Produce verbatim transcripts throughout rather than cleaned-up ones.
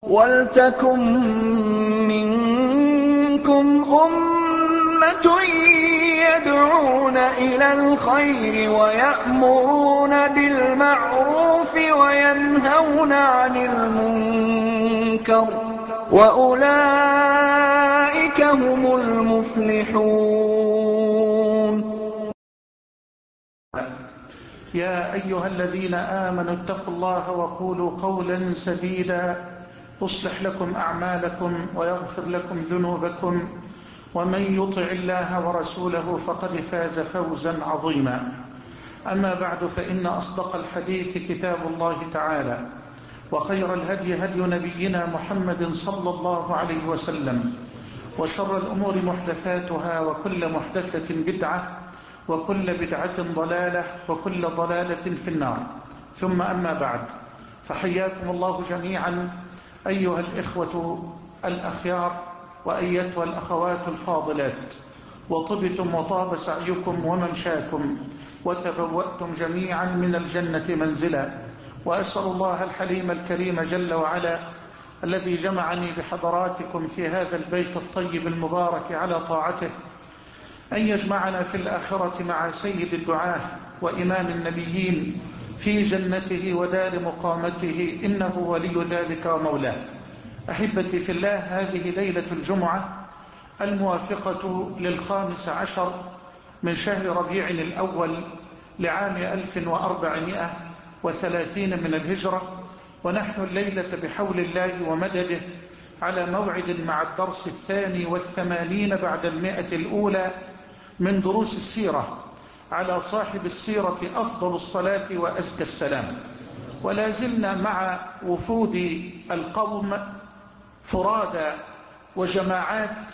وَلْتَكُن مِّنكُمْ أُمَّةٌ يَدْعُونَ إِلَى الْخَيْرِ وَيَأْمُرُونَ بِالْمَعْرُوفِ وَيَنْهَوْنَ عَنِ الْمُنكَرِ ۚ وَأُولَٰئِكَ هُمُ الْمُفْلِحُونَ. يا أيها الذين آمنوا اتقوا الله وقولوا قولا سديدا يصلح لكم أعمالكم ويغفر لكم ذنوبكم، ومن يطع الله ورسوله فقد فاز فوزا عظيما. أما بعد، فإن أصدق الحديث كتاب الله تعالى، وخير الهدي هدي نبينا محمد صلى الله عليه وسلم، وشر الأمور محدثاتها، وكل محدثة بدعة، وكل بدعة ضلالة، وكل ضلالة في النار. ثم أما بعد، فحياكم الله جميعا أيها الإخوة الأخيار وأيتها الأخوات الفاضلات، وطبتم وطاب سعيكم وممشاكم، وتبوأتم جميعا من الجنة منزلا. وأسأل الله الحليم الكريم جل وعلا الذي جمعني بحضراتكم في هذا البيت الطيب المبارك على طاعته أن يجمعنا في الآخرة مع سيد الدعاة وإمام النبيين في جنته ودار مقامته، إنه ولي ذلك ومولاه. أحبتي في الله، هذه ليلة الجمعة الموافقة للخامس عشر من شهر ربيع الأول لعام ألف وأربعمائة وثلاثين من الهجرة، ونحن الليلة بحول الله ومدده على موعد مع الدرس الثاني والثمانين بعد المئة الأولى من دروس السيرة على صاحب السيرة أفضل الصلاة وأزكى السلام. ولا زلنا مع وفود القوم فرادى وجماعات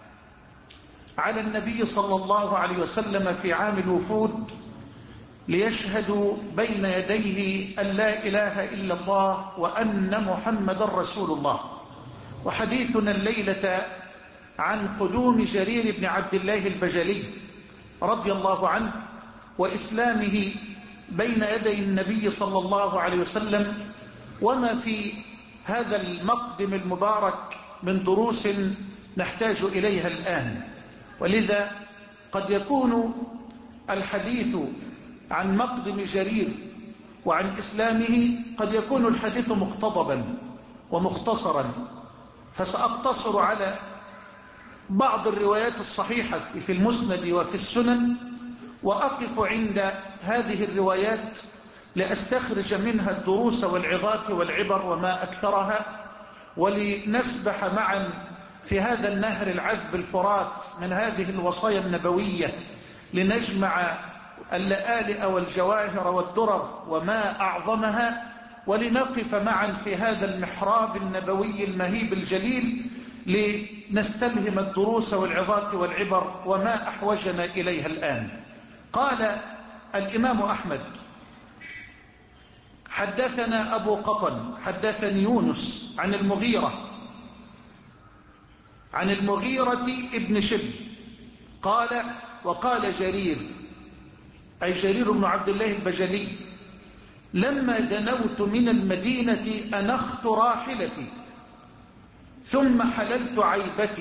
على النبي صلى الله عليه وسلم في عام الوفود ليشهدوا بين يديه أن لا إله إلا الله وأن محمد رسول الله. وحديثنا الليلة عن قدوم جرير بن عبد الله البجلي رضي الله عنه وإسلامه بين يدي النبي صلى الله عليه وسلم، وما في هذا المقدم المبارك من دروس نحتاج إليها الآن. ولذا قد يكون الحديث عن مقدم جرير وعن إسلامه قد يكون الحديث مقتضبا ومختصرا، فسأقتصر على بعض الروايات الصحيحة في المسند وفي السنن، وأقف عند هذه الروايات لأستخرج منها الدروس والعظات والعبر وما أكثرها، ولنسبح معا في هذا النهر العذب الفرات من هذه الوصايا النبوية، لنجمع اللآلئ والجواهر والدرر وما أعظمها، ولنقف معا في هذا المحراب النبوي المهيب الجليل لنستلهم الدروس والعظات والعبر وما أحوجنا إليها الآن. قال الإمام أحمد: حدثنا أبو قطن حدثني يونس عن المغيرة عن المغيرة ابن شبل قال: وقال جرير، أي جرير بن عبد الله البجلي: لما دنوت من المدينة أنخت راحلتي ثم حللت عيبتي.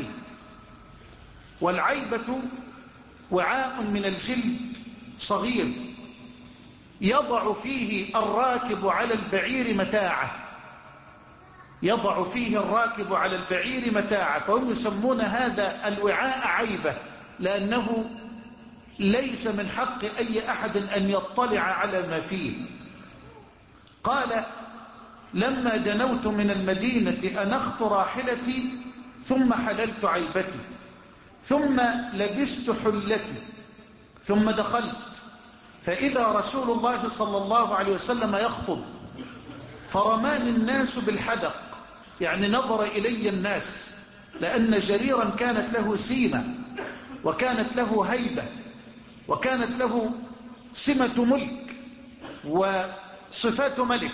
والعيبة وعاء من الجلد صغير يضع فيه الراكب على البعير متاعه يضع فيه الراكب على البعير متاعه فهم يسمون هذا الوعاء عيبة، لأنه ليس من حق أي أحد أن يطلع على ما فيه. قال: لما دنوت من المدينة أنخت راحلتي ثم حللت عيبتي ثم لبست حلتي ثم دخلت فإذا رسول الله صلى الله عليه وسلم يخطب، فرماني الناس بالحدق، يعني نظر إلي الناس، لأن جريرا كانت له سيمة وكانت له هيبة وكانت له سمة ملك وصفات ملك.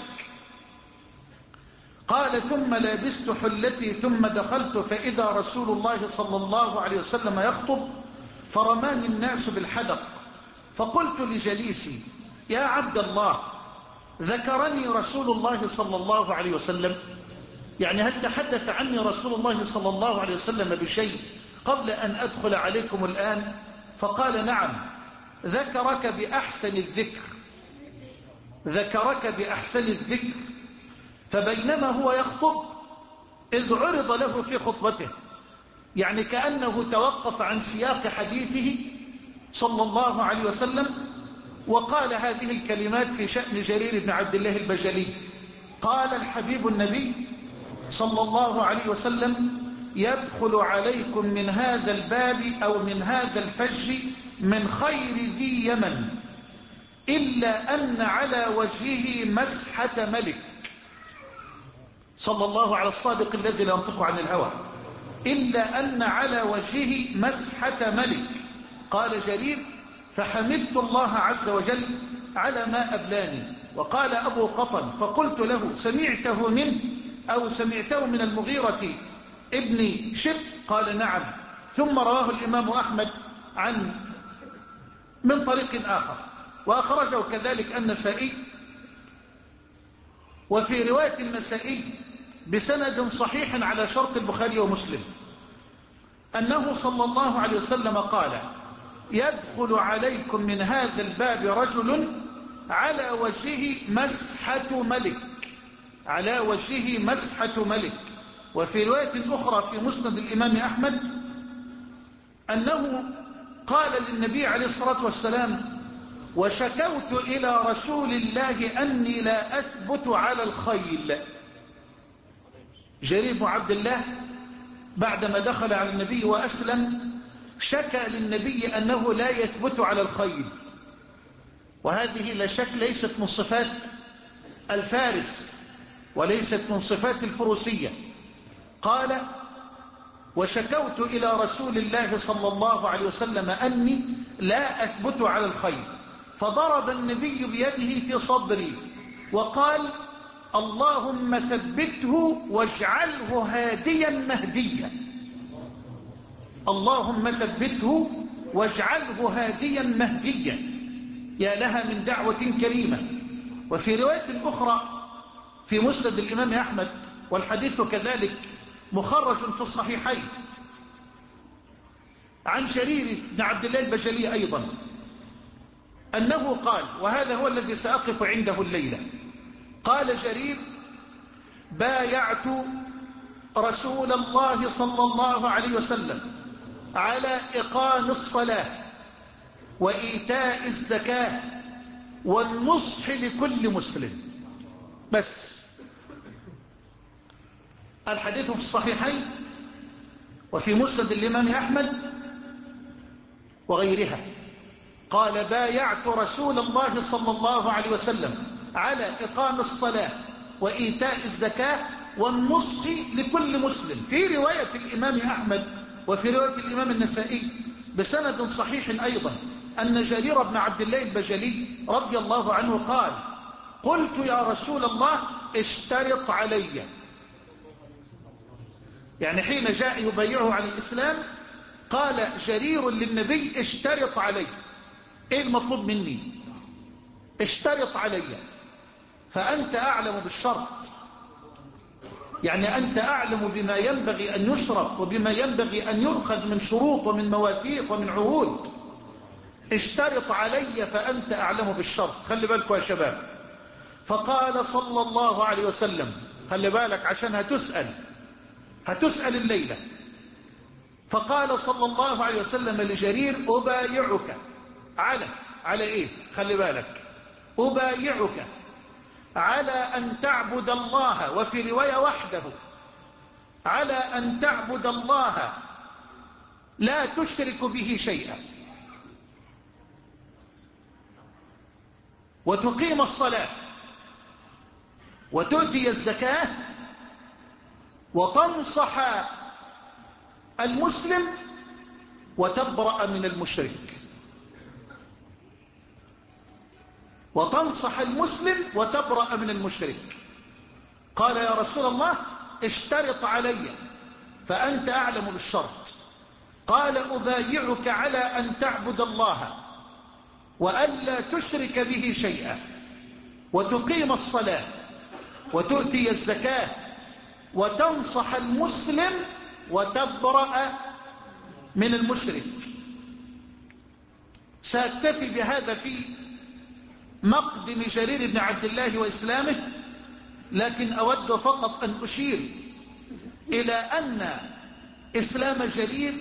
قال: ثم لبست حلتي ثم دخلت فإذا رسول الله صلى الله عليه وسلم يخطب، فرماني الناس بالحدق، فقلت لجليسي: يا عبد الله، ذكرني رسول الله صلى الله عليه وسلم؟ يعني هل تحدث عني رسول الله صلى الله عليه وسلم بشيء قبل أن أدخل عليكم الآن؟ فقال نعم، ذكرك بأحسن الذكر، ذكرك بأحسن الذكر. فبينما هو يخطب إذ عرض له في خطبته، يعني كأنه توقف عن سياق حديثه صلى الله عليه وسلم وقال هذه الكلمات في شأن جرير بن عبد الله البجلي. قال الحبيب النبي صلى الله عليه وسلم: يدخل عليكم من هذا الباب أو من هذا الفج من خير ذي يمن، إلا أن على وجهه مسحة ملك. صلى الله على الصادق الذي لا ينطق عن الهوى. إلا أن على وجهه مسحة ملك. قال جرير: فحمدت الله عز وجل على ما أبلاني. وقال أبو قطن: فقلت له: سمعته منه أو سمعته من المغيرة ابن شب؟ قال: نعم. ثم رواه الإمام أحمد عن من طريق آخر، وأخرجه كذلك النسائي. وفي رواية النسائي بسند صحيح على شرط البخاري ومسلم أنه صلى الله عليه وسلم قال: يدخل عليكم من هذا الباب رجل على وجهه مسحة ملك، على وجهه مسحة ملك. وفي رواية أخرى في مسند الإمام أحمد أنه قال للنبي عليه الصلاة والسلام: وشكوت إلى رسول الله أني لا أثبت على الخيل. جرير بن عبد الله بعدما دخل على النبي وأسلم شكى للنبي أنه لا يثبت على الخيل، وهذه لا شك ليست من صفات الفارس وليست من صفات الفروسية. قال: وشكوت إلى رسول الله صلى الله عليه وسلم أني لا أثبت على الخيل، فضرب النبي بيده في صدري وقال: اللهم ثبته واجعله هاديا مهديا. اللهم ثبته واجعله هاديا مهديا. يا لها من دعوة كريمة. وفي رواية أخرى في مسند الإمام أحمد، والحديث كذلك مخرج في الصحيحين، عن جرير بن عبد الله البجلي أيضا أنه قال، وهذا هو الذي سأقف عنده الليلة. قال جرير: بايعت رسول الله صلى الله عليه وسلم على إقام الصلاة وإيتاء الزكاة والنصح لكل مسلم. بس الحديث في الصحيحين وفي مسند الإمام أحمد وغيرها. قال: بايعت رسول الله صلى الله عليه وسلم على إقام الصلاة وإيتاء الزكاة والنصح لكل مسلم. في رواية الإمام أحمد وفي رواية الإمام النسائي بسند صحيح أيضا أن جرير بن عبد الله البجلي رضي الله عنه قال: قلت يا رسول الله اشترط علي. يعني حين جاء يبايعه على الإسلام قال جرير للنبي: اشترط علي. ايه المطلوب مني؟ اشترط علي. فأنت أعلم بالشرط، يعني أنت أعلم بما ينبغي أن يشرط وبما ينبغي أن يؤخذ من شروط ومن مواثيق ومن عهود. اشترط علي فأنت أعلم بالشرط. خلي بالكوا يا شباب. فقال صلى الله عليه وسلم، خلي بالك عشان هتسأل هتسأل الليلة. فقال صلى الله عليه وسلم لجرير: أبايعك على على إيه؟ خلي بالك. أبايعك على أن تعبد الله، وفي رواية وحده، على أن تعبد الله لا تشرك به شيئا، وتقيم الصلاة وتؤتي الزكاة وتنصح المسلم وتبرأ من المشرك. وتنصح المسلم وتبرأ من المشرك. قال: يا رسول الله اشترط علي فأنت أعلم بالشرط. قال: أبايعك على أن تعبد الله وألا تشرك به شيئا وتقيم الصلاة وتؤتي الزكاة وتنصح المسلم وتبرأ من المشرك. سأكتفي بهذا في مقدم جرير بن عبد الله وإسلامه، لكن أود فقط أن أشير إلى أن إسلام جرير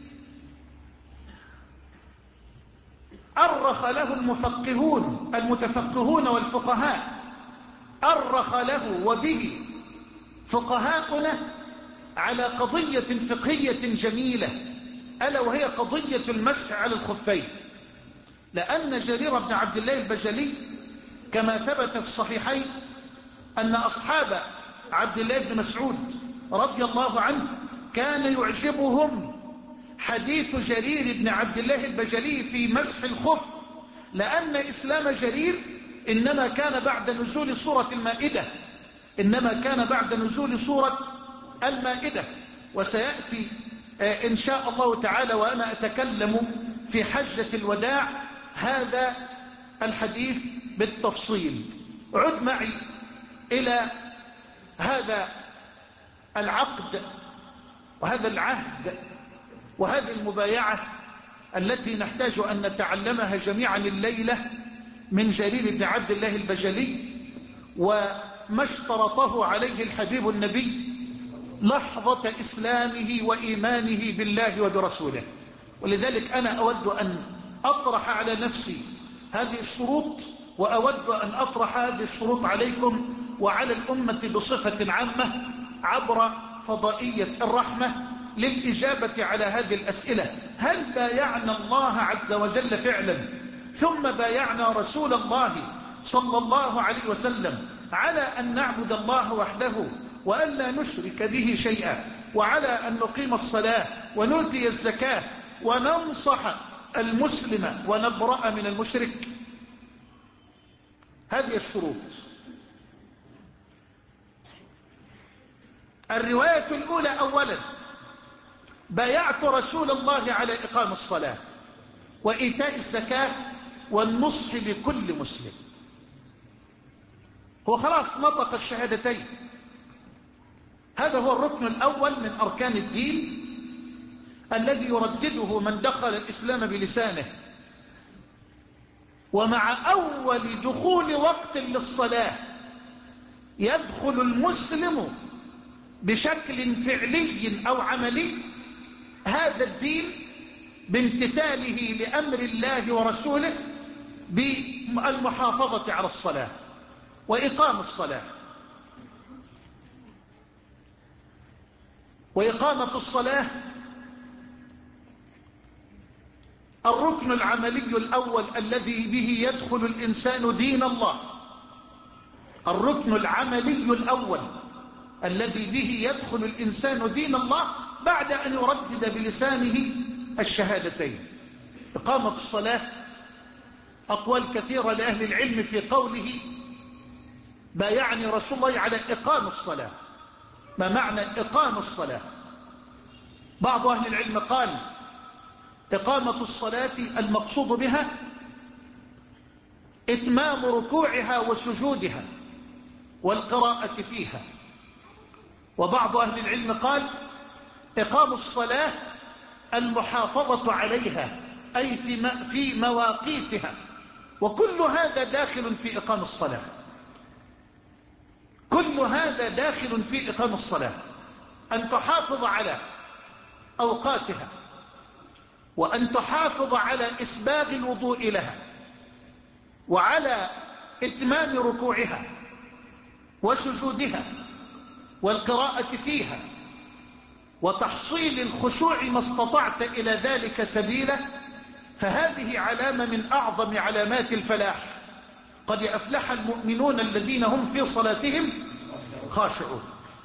أرخ له المفقهون المتفقهون والفقهاء، أرخ له وبه فقهاؤنا على قضية فقهية جميلة، ألا وهي قضية المسح على الخفين. لأن جرير بن عبد الله البجلي كما ثبت في الصحيحين أن أصحاب عبد الله بن مسعود رضي الله عنه كان يعجبهم حديث جرير بن عبد الله البجلي في مسح الخف، لأن إسلام جرير إنما كان بعد نزول سورة المائدة إنما كان بعد نزول سورة المائدة. وسيأتي إن شاء الله تعالى وأنا أتكلم في حجة الوداع هذا الحديث بالتفصيل. عد معي إلى هذا العقد وهذا العهد وهذه المبايعة التي نحتاج أن نتعلمها جميعا الليلة من جرير بن عبد الله البجلي، وما اشترطه عليه الحبيب النبي لحظة إسلامه وإيمانه بالله وبرسوله. ولذلك أنا أود أن أطرح على نفسي هذه الشروط، وأود أن أطرح هذه الشروط عليكم وعلى الأمة بصفة عامة عبر فضائية الرحمة للإجابة على هذه الأسئلة. هل بايعنا الله عز وجل فعلا، ثم بايعنا رسول الله صلى الله عليه وسلم على أن نعبد الله وحده وأن لا نشرك به شيئا، وعلى أن نقيم الصلاة ونؤتي الزكاة وننصح المسلم ونبرأ من المشرك؟ هذه الشروط. الرواية الأولى: أولا بايعت رسول الله على إقام الصلاة وإيتاء الزكاة والنصح لكل مسلم. هو خلاص نطق الشهادتين، هذا هو الركن الأول من أركان الدين الذي يردده من دخل الإسلام بلسانه. ومع أول دخول وقت للصلاة يدخل المسلم بشكل فعلي أو عملي هذا الدين بامتثاله لأمر الله ورسوله بالمحافظة على الصلاة وإقام الصلاة. وإقامة الصلاة الركن العملي الأول الذي به يدخل الإنسان دين الله، الركن العملي الأول الذي به يدخل الإنسان دين الله بعد أن يردد بلسانه الشهادتين. إقامة الصلاة أقوال كثيرة لأهل العلم في قوله بايعني رسول الله على إقام الصلاة. ما معنى إقام الصلاة؟ بعض أهل العلم قال إقامة الصلاة المقصود بها إتمام ركوعها وسجودها والقراءة فيها. وبعض أهل العلم قال إقام الصلاة المحافظة عليها أي في مواقيتها. وكل هذا داخل في إقام الصلاة، كل هذا داخل في إقام الصلاة، أن تحافظ على أوقاتها، وأن تحافظ على إسباغ الوضوء لها، وعلى إتمام ركوعها وسجودها والقراءة فيها، وتحصيل الخشوع ما استطعت إلى ذلك سبيلا. فهذه علامة من أعظم علامات الفلاح. قد أفلح المؤمنون الذين هم في صلاتهم خاشعون.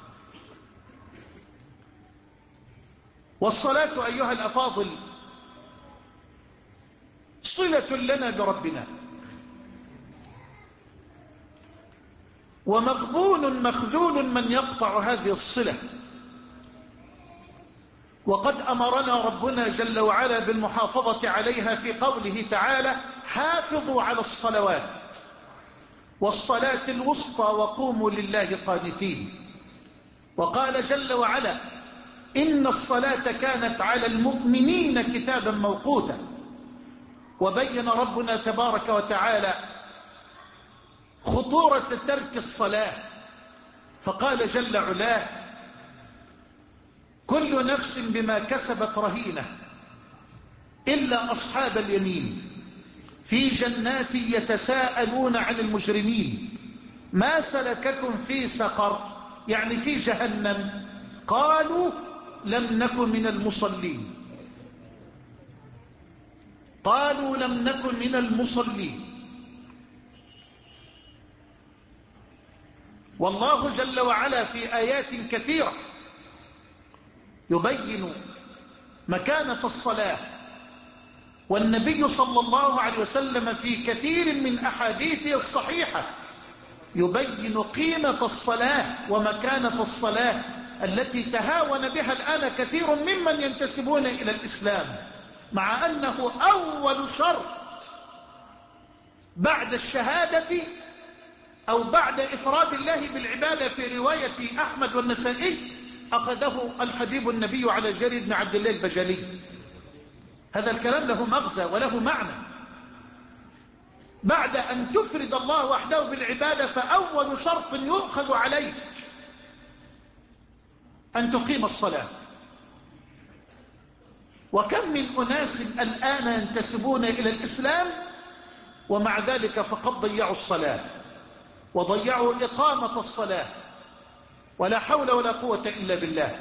والصلاة أيها الأفاضل صلة لنا بربنا، ومغبون مخذول من يقطع هذه الصلة. وقد أمرنا ربنا جل وعلا بالمحافظة عليها في قوله تعالى حافظوا على الصلوات والصلاة الوسطى وقوموا لله قانتين. وقال جل وعلا إن الصلاة كانت على المؤمنين كتابا موقوتا. وبين ربنا تبارك وتعالى خطورة ترك الصلاة فقال جل علاه كل نفس بما كسبت رهينة إلا أصحاب اليمين في جنات يتساءلون عن المجرمين ما سلككم في سقر يعني في جهنم قالوا لم نكن من المصلين قالوا لم نكن من المصلين. والله جل وعلا في آيات كثيرة يبين مكانة الصلاة، والنبي صلى الله عليه وسلم في كثير من أحاديثه الصحيحة يبين قيمة الصلاة ومكانة الصلاة التي تهاون بها الآن كثير ممن ينتسبون إلى الإسلام، مع أنه أول شرط بعد الشهادة أو بعد إفراد الله بالعبادة في رواية أحمد والنسائي أخذه الحبيب النبي على جرير بن عبد الله البجلي. هذا الكلام له مغزى وله معنى. بعد أن تفرد الله وحده بالعبادة فأول شرط يؤخذ عليك أن تقيم الصلاة. وكم من أناس الآن ينتسبون إلى الإسلام ومع ذلك فقد ضيعوا الصلاة وضيعوا إقامة الصلاة، ولا حول ولا قوة إلا بالله.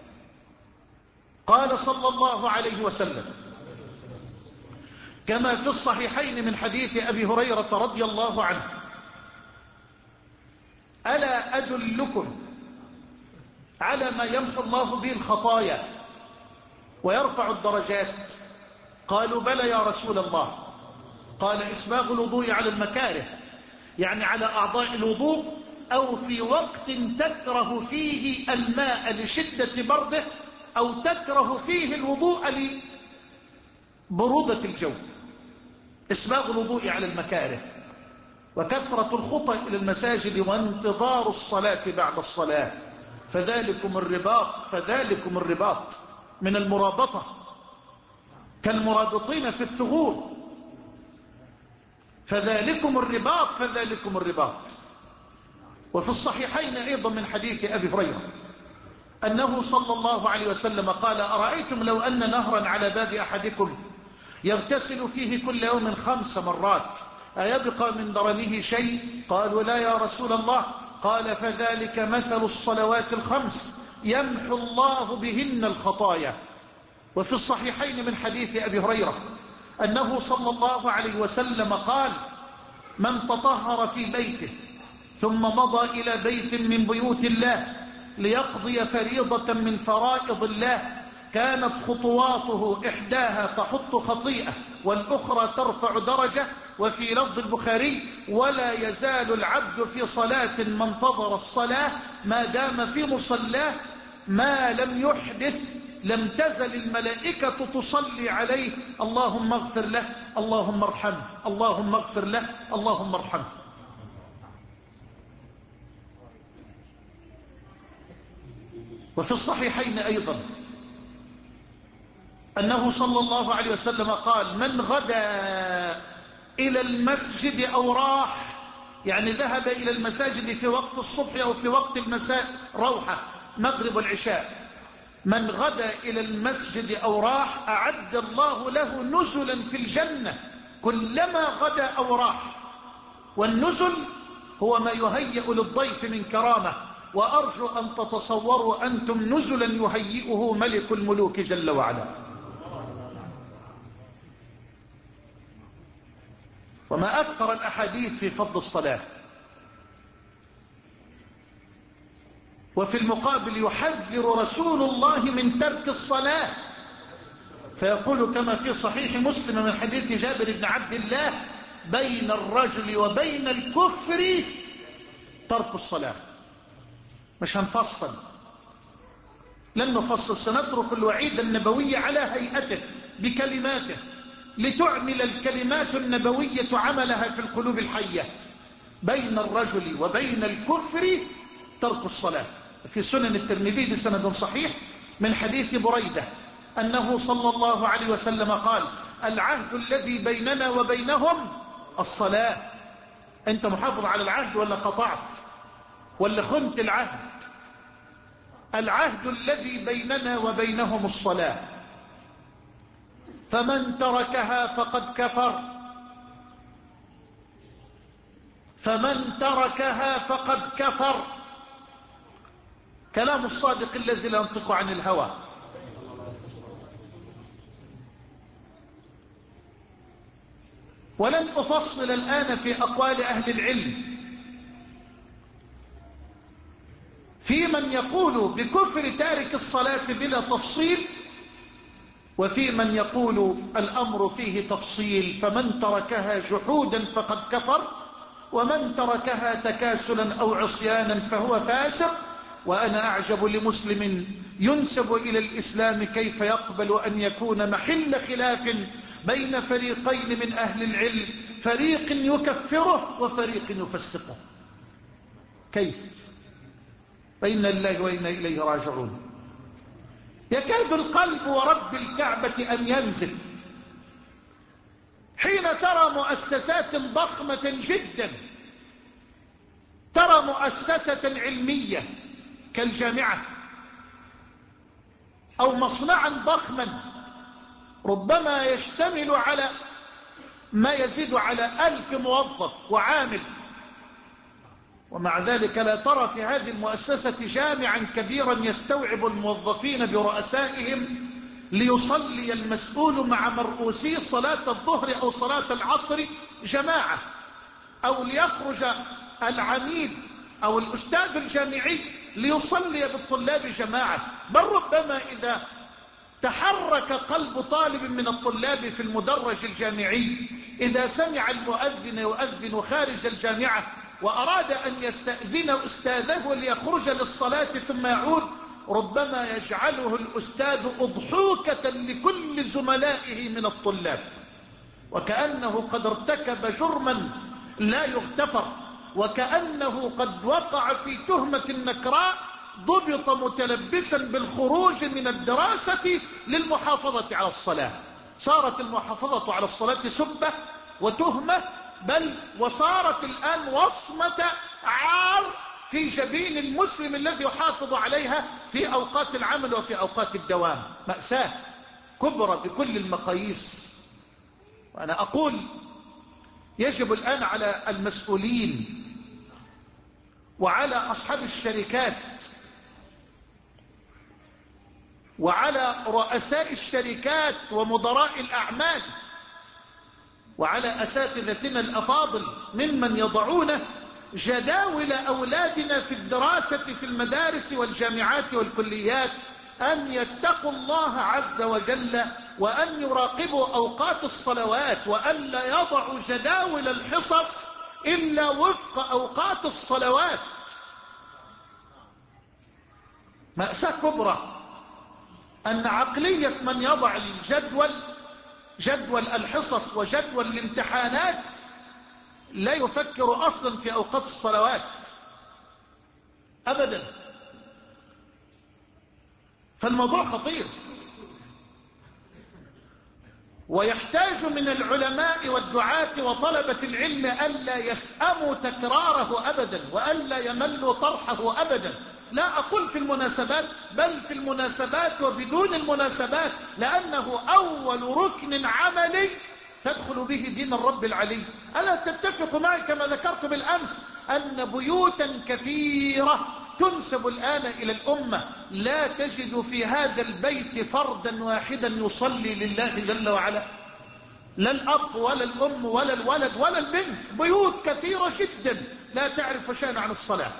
قال صلى الله عليه وسلم كما في الصحيحين من حديث أبي هريرة رضي الله عنه ألا أدلكم على ما يمحو الله به الخطايا ويرفع الدرجات؟ قالوا بلى يا رسول الله. قال إسباغ الوضوء على المكاره، يعني على أعضاء الوضوء أو في وقت تكره فيه الماء لشدة برده أو تكره فيه الوضوء لبرودة الجو. إسباغ الوضوء على المكاره وكثرة الخطى إلى المساجد وانتظار الصلاة بعد الصلاة، فذلكم الرباط فذلكم الرباط من المرابطة كالمرابطين في الثغور، فذلكم الرباط فذلكم الرباط. وفي الصحيحين أيضا من حديث أبي هريرة أنه صلى الله عليه وسلم قال أرأيتم لو أن نهرا على باب أحدكم يغتسل فيه كل يوم خمس مرات أيبقى من درنه شيء؟ قالوا لا يا رسول الله. قال فذلك مثل الصلوات الخمس يمحو الله بهن الخطايا. وفي الصحيحين من حديث أبي هريرة أنه صلى الله عليه وسلم قال من تطهر في بيته ثم مضى إلى بيت من بيوت الله ليقضي فريضة من فرائض الله كانت خطواته إحداها تحط خطيئة والأخرى ترفع درجة. وفي لفظ البخاري ولا يزال العبد في صلاة ما انتظر الصلاة ما دام في مصلاه ما لم يحدث لم تزل الملائكة تصلي عليه اللهم اغفر له اللهم ارحمه اللهم اغفر له اللهم ارحمه. وفي الصحيحين أيضا أنه صلى الله عليه وسلم قال من غدا إلى المسجد أو راح، يعني ذهب إلى المساجد في وقت الصبح أو في وقت المساء روحة مغرب والعشاء، من غدا إلى المسجد أو راح أعد الله له نزلا في الجنة كلما غدا أو راح. والنزل هو ما يهيئ للضيف من كرامة، وأرجو أن تتصوروا أنتم نزلا يهيئه ملك الملوك جل وعلا. وما أكثر الأحاديث في فضل الصلاة. وفي المقابل يحذر رسول الله من ترك الصلاة فيقول كما في صحيح مسلم من حديث جابر بن عبد الله بين الرجل وبين الكفر ترك الصلاة. مش هنفصل، لن نفصل، سنترك الوعيد النبوي على هيئته بكلماته لتعمل الكلمات النبوية عملها في القلوب الحية. بين الرجل وبين الكفر ترك الصلاة. في سنن الترمذي بسند صحيح من حديث بريدة أنه صلى الله عليه وسلم قال: العهد الذي بيننا وبينهم الصلاة. أنت محافظ على العهد ولا قطعت ولا خنت العهد؟ العهد الذي بيننا وبينهم الصلاة، فمن تركها فقد كفر، فمن تركها فقد كفر. كلام الصادق الذي لا ينطق عن الهوى. ولن أفصل الآن في أقوال أهل العلم في من يقول بكفر تارك الصلاة بلا تفصيل، وفي من يقول الأمر فيه تفصيل، فمن تركها جحودا فقد كفر، ومن تركها تكاسلا أو عصيانا فهو فاسق. وأنا أعجب لمسلم ينسب إلى الإسلام كيف يقبل أن يكون محل خلاف بين فريقين من أهل العلم، فريق يكفره وفريق يفسقه. كيف؟ فإنا لله وإنا إليه راجعون. يكاد القلب ورب الكعبة أن ينزف حين ترى مؤسسات ضخمة جدا، ترى مؤسسة علمية كالجامعة أو مصنعا ضخما ربما يشتمل على ما يزيد على ألف موظف وعامل، ومع ذلك لا ترى في هذه المؤسسة جامعا كبيرا يستوعب الموظفين برؤسائهم ليصلي المسؤول مع مرؤوسي صلاة الظهر أو صلاة العصر جماعة، أو ليخرج العميد أو الأستاذ الجامعي ليصلي بالطلاب جماعة. بل ربما إذا تحرك قلب طالب من الطلاب في المدرج الجامعي إذا سمع المؤذن يؤذن خارج الجامعة وأراد أن يستأذن أستاذه ليخرج للصلاة ثم يعود، ربما يجعله الأستاذ أضحوكة لكل زملائه من الطلاب، وكأنه قد ارتكب جرما لا يغتفر، وكأنه قد وقع في تهمة نكراء ضبط متلبسا بالخروج من الدراسة للمحافظة على الصلاة. صارت المحافظة على الصلاة سبة وتهمة، بل وصارت الآن وصمة عار في جبين المسلم الذي يحافظ عليها في أوقات العمل وفي أوقات الدوام. مأساة كبرى بكل المقاييس. وأنا أقول يجب الآن على المسؤولين وعلى أصحاب الشركات وعلى رؤساء الشركات ومدراء الأعمال وعلى أساتذتنا الأفاضل ممن يضعون جداول أولادنا في الدراسة في المدارس والجامعات والكليات أن يتقوا الله عز وجل، وأن يراقبوا أوقات الصلوات، وأن لا يضعوا جداول الحصص إلا وفق أوقات الصلوات. مأساة كبرى أن عقلية من يضع الجدول جدول الحصص وجدول الامتحانات لا يفكر أصلا في أوقات الصلوات أبدا. فالموضوع خطير، ويحتاج من العلماء والدعاة وطلبة العلم ألا يسأموا تكراره أبدا، وألا يملوا طرحه أبدا. لا أقول في المناسبات، بل في المناسبات وبدون المناسبات، لأنه أول ركن عملي تدخل به دين الرب العلي. ألا تتفق معي كما ذكرت بالأمس أن بيوتا كثيرة تنسب الآن إلى الأمة لا تجد في هذا البيت فردا واحدا يصلي لله جل وعلا، لا الأب ولا الأم ولا الولد ولا البنت. بيوت كثيرة جدا لا تعرف شيئا عن الصلاة،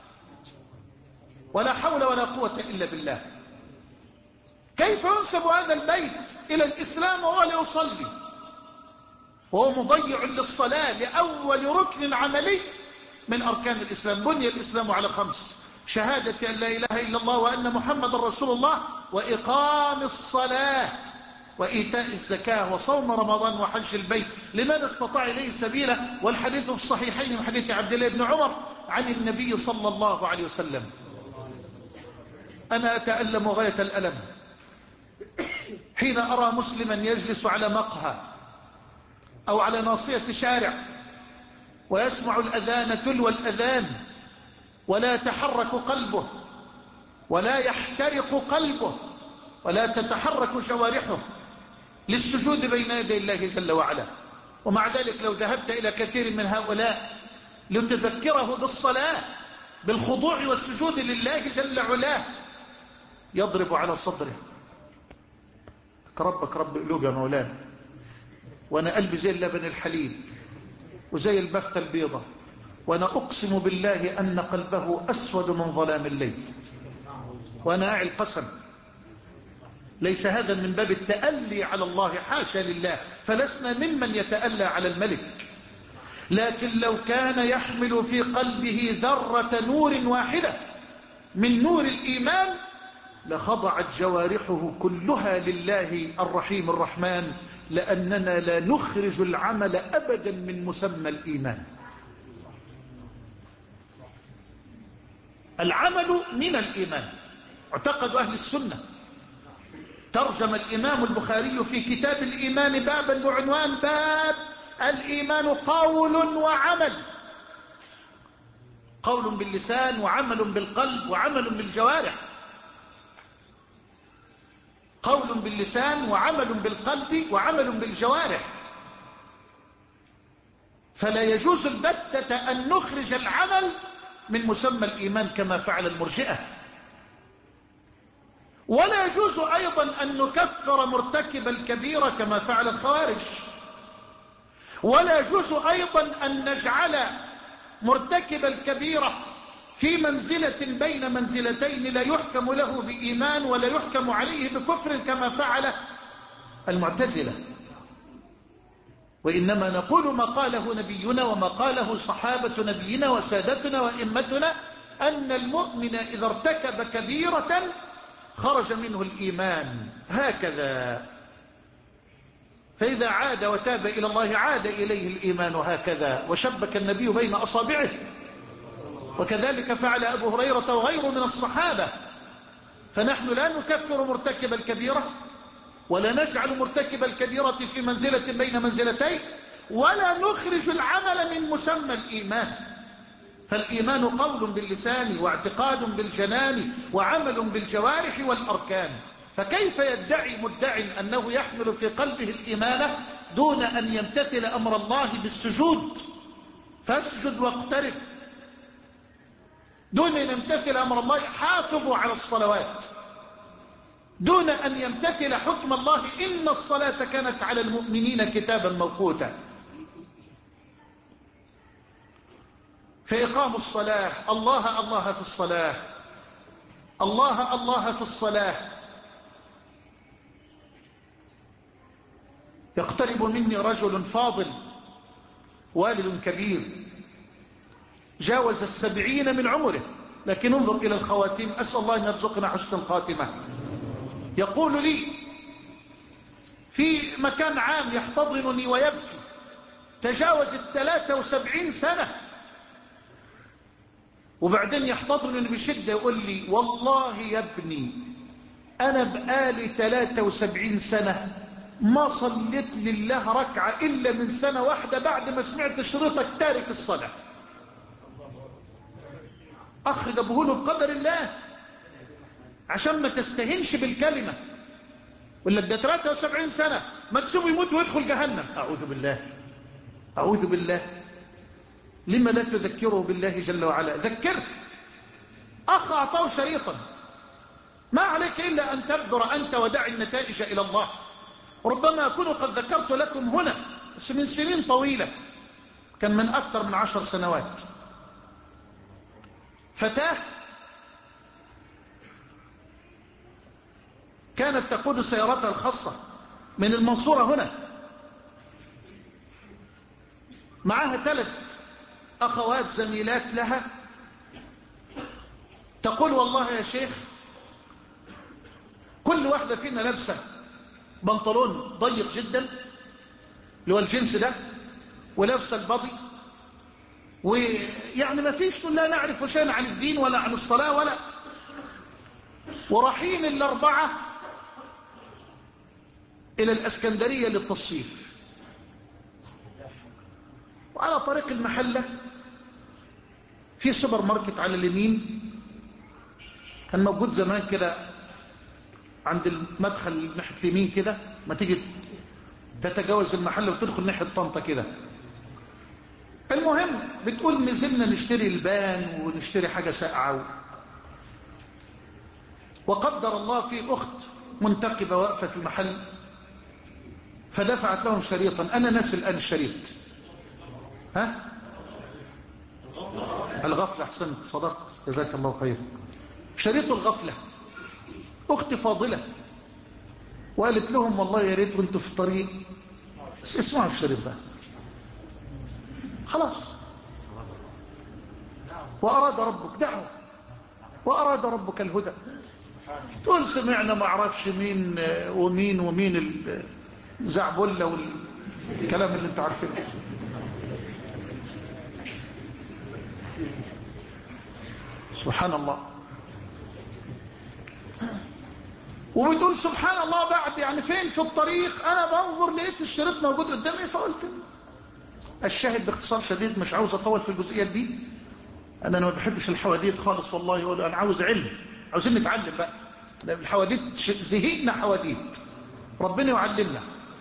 ولا حول ولا قوة إلا بالله. كيف ينسب هذا البيت إلى الإسلام وهو لا يصلي، وهو مضيع للصلاة لأول ركن عملي من أركان الإسلام؟ بني الإسلام على خمس: شهادة أن لا إله إلا الله وأن محمد رسول الله، وإقام الصلاة، وإيتاء الزكاة، وصوم رمضان، وحج البيت لمن استطاع إليه سبيلا. والحديث في الصحيحين من حديث عبد الله بن عمر عن النبي صلى الله عليه وسلم. أنا أتألم غاية الألم حين أرى مسلما يجلس على مقهى أو على ناصية شارع ويسمع الأذان تلو الأذان ولا يتحرك قلبه ولا يحترق قلبه ولا تتحرك جوارحه للسجود بين يدي الله جل وعلا. ومع ذلك لو ذهبت إلى كثير من هؤلاء لتذكره بالصلاة بالخضوع والسجود لله جل وعلا يضرب على صدره. ربك رب قلوب يا مولانا، وأنا قلبي زي اللبن الحليب وزي البفتة البيضة، وأنا أقسم بالله أن قلبه أسود من ظلام الليل، وأنا أعي القسم. ليس هذا من باب التألي على الله، حاشا لله، فلسنا ممن يتألى على الملك، لكن لو كان يحمل في قلبه ذرة نور واحدة من نور الإيمان لخضعت جوارحه كلها لله الرحيم الرحمن، لأننا لا نخرج العمل أبدا من مسمى الإيمان. العمل من الإيمان اعتقد أهل السنة. ترجم الإمام البخاري في كتاب الإيمان بابا بعنوان باب الإيمان قول وعمل، قول باللسان وعمل بالقلب وعمل بالجوارح، قول باللسان وعمل بالقلب وعمل بالجوارح. فلا يجوز البتة أن نخرج العمل من مسمى الإيمان كما فعل المرجئة، ولا يجوز أيضا أن نكفر مرتكب الكبيرة كما فعل الخوارج، ولا يجوز أيضا أن نجعل مرتكب الكبيرة في منزلة بين منزلتين، لا يحكم له بإيمان ولا يحكم عليه بكفر كما فعل المعتزلة. وإنما نقول ما قاله نبينا وما قاله صحابة نبينا وسادتنا وإمتنا، أن المؤمن إذا ارتكب كبيرة خرج منه الإيمان هكذا، فإذا عاد وتاب إلى الله عاد إليه الإيمان هكذا، وشبك النبي بين أصابعه، وكذلك فعل أبو هريرة وغيره من الصحابة. فنحن لا نكفر مرتكب الكبيرة ولا نجعل مرتكب الكبيرة في منزلة بين منزلتين، ولا نخرج العمل من مسمى الإيمان. فالإيمان قول باللسان واعتقاد بالجنان وعمل بالجوارح والأركان. فكيف يدعي مدع أنه يحمل في قلبه الإيمان دون أن يمتثل أمر الله بالسجود، فاسجد واقترب، دون أن يمتثل أمر الله حافظوا على الصلوات، دون أن يمتثل حكم الله إن الصلاة كانت على المؤمنين كتابا موقوتا. فإقام الصلاة، الله الله في الصلاة، الله الله في الصلاة. يقترب مني رجل فاضل والد كبير جاوز السبعين من عمره، لكن انظر إلى الخواتيم، أسأل الله أن يرزقنا حسن الخاتمة. يقول لي في مكان عام يحتضنني ويبكي، تجاوز الثلاثة وسبعين سنة، وبعدين يحتضنني بشدة يقول لي والله يا ابني أنا بقالي ثلاثة وسبعين سنة ما صليت لله ركعة إلا من سنة واحدة بعد ما سمعت شريطك تارك الصلاة. أخ جابه له بقدر الله عشان ما تستهنش بالكلمة، ولا ده ثلاثة وسبعين سنة ما تسيبه يموت ويدخل جهنم. أعوذ بالله أعوذ بالله. لما لا تذكره بالله جل وعلا؟ ذكره. أخ أعطاه شريطا، ما عليك إلا أن تبذر أنت ودع النتائج إلى الله. ربما أكون قد ذكرت لكم هنا بس من سنين طويلة، كان من أكثر من عشر سنوات، فتاة كانت تقود سيارتها الخاصة من المنصورة هنا، معها ثلاث أخوات زميلات لها. تقول والله يا شيخ كل واحدة فينا لابسة بنطلون ضيق جدا اللي هو الجنس ده، ولابسة البضي، ويعني ما فيش، لا نعرف شيئا عن الدين ولا عن الصلاة ولا. ورايحين الأربعة إلى الأسكندرية للتصيف، وعلى طريق المحلة في سوبر ماركت على اليمين كان موجود زمان كده عند المدخل ناحية اليمين كده، ما تيجي تتجاوز المحل وتدخل ناحية طنطا كده. المهم بتقول نزلنا نشتري البان ونشتري حاجة ساقعة، وقدر الله في أخت منتقبة واقفة في المحل فدفعت لهم شريطا. أنا ناسي الآن الشريط. ها؟ الغفلة. أحسنت، صدقت، جزاك الله خير. شريط الغفلة. أخت فاضلة وقالت لهم والله يا ريت وانتوا في الطريق اسمعوا الشريط ده. خلاص. وأراد ربك دعوة وأراد ربك الهدى. تقول سمعنا ما اعرفش مين ومين ومين الزعبلة والكلام اللي انت عارفينه. سبحان الله. وبتقول سبحان الله بعد يعني فين في الطريق انا بنظر لقيت الشريط موجود قدامي فقلت. الشاهد باختصار شديد، مش عاوز اطول في الجزئيات دي، انا ما بحبش الحواديت خالص والله، انا عاوز علم، عاوزين نتعلم بقى. الحواديت زهقنا حواديت، ربنا يعلمنا.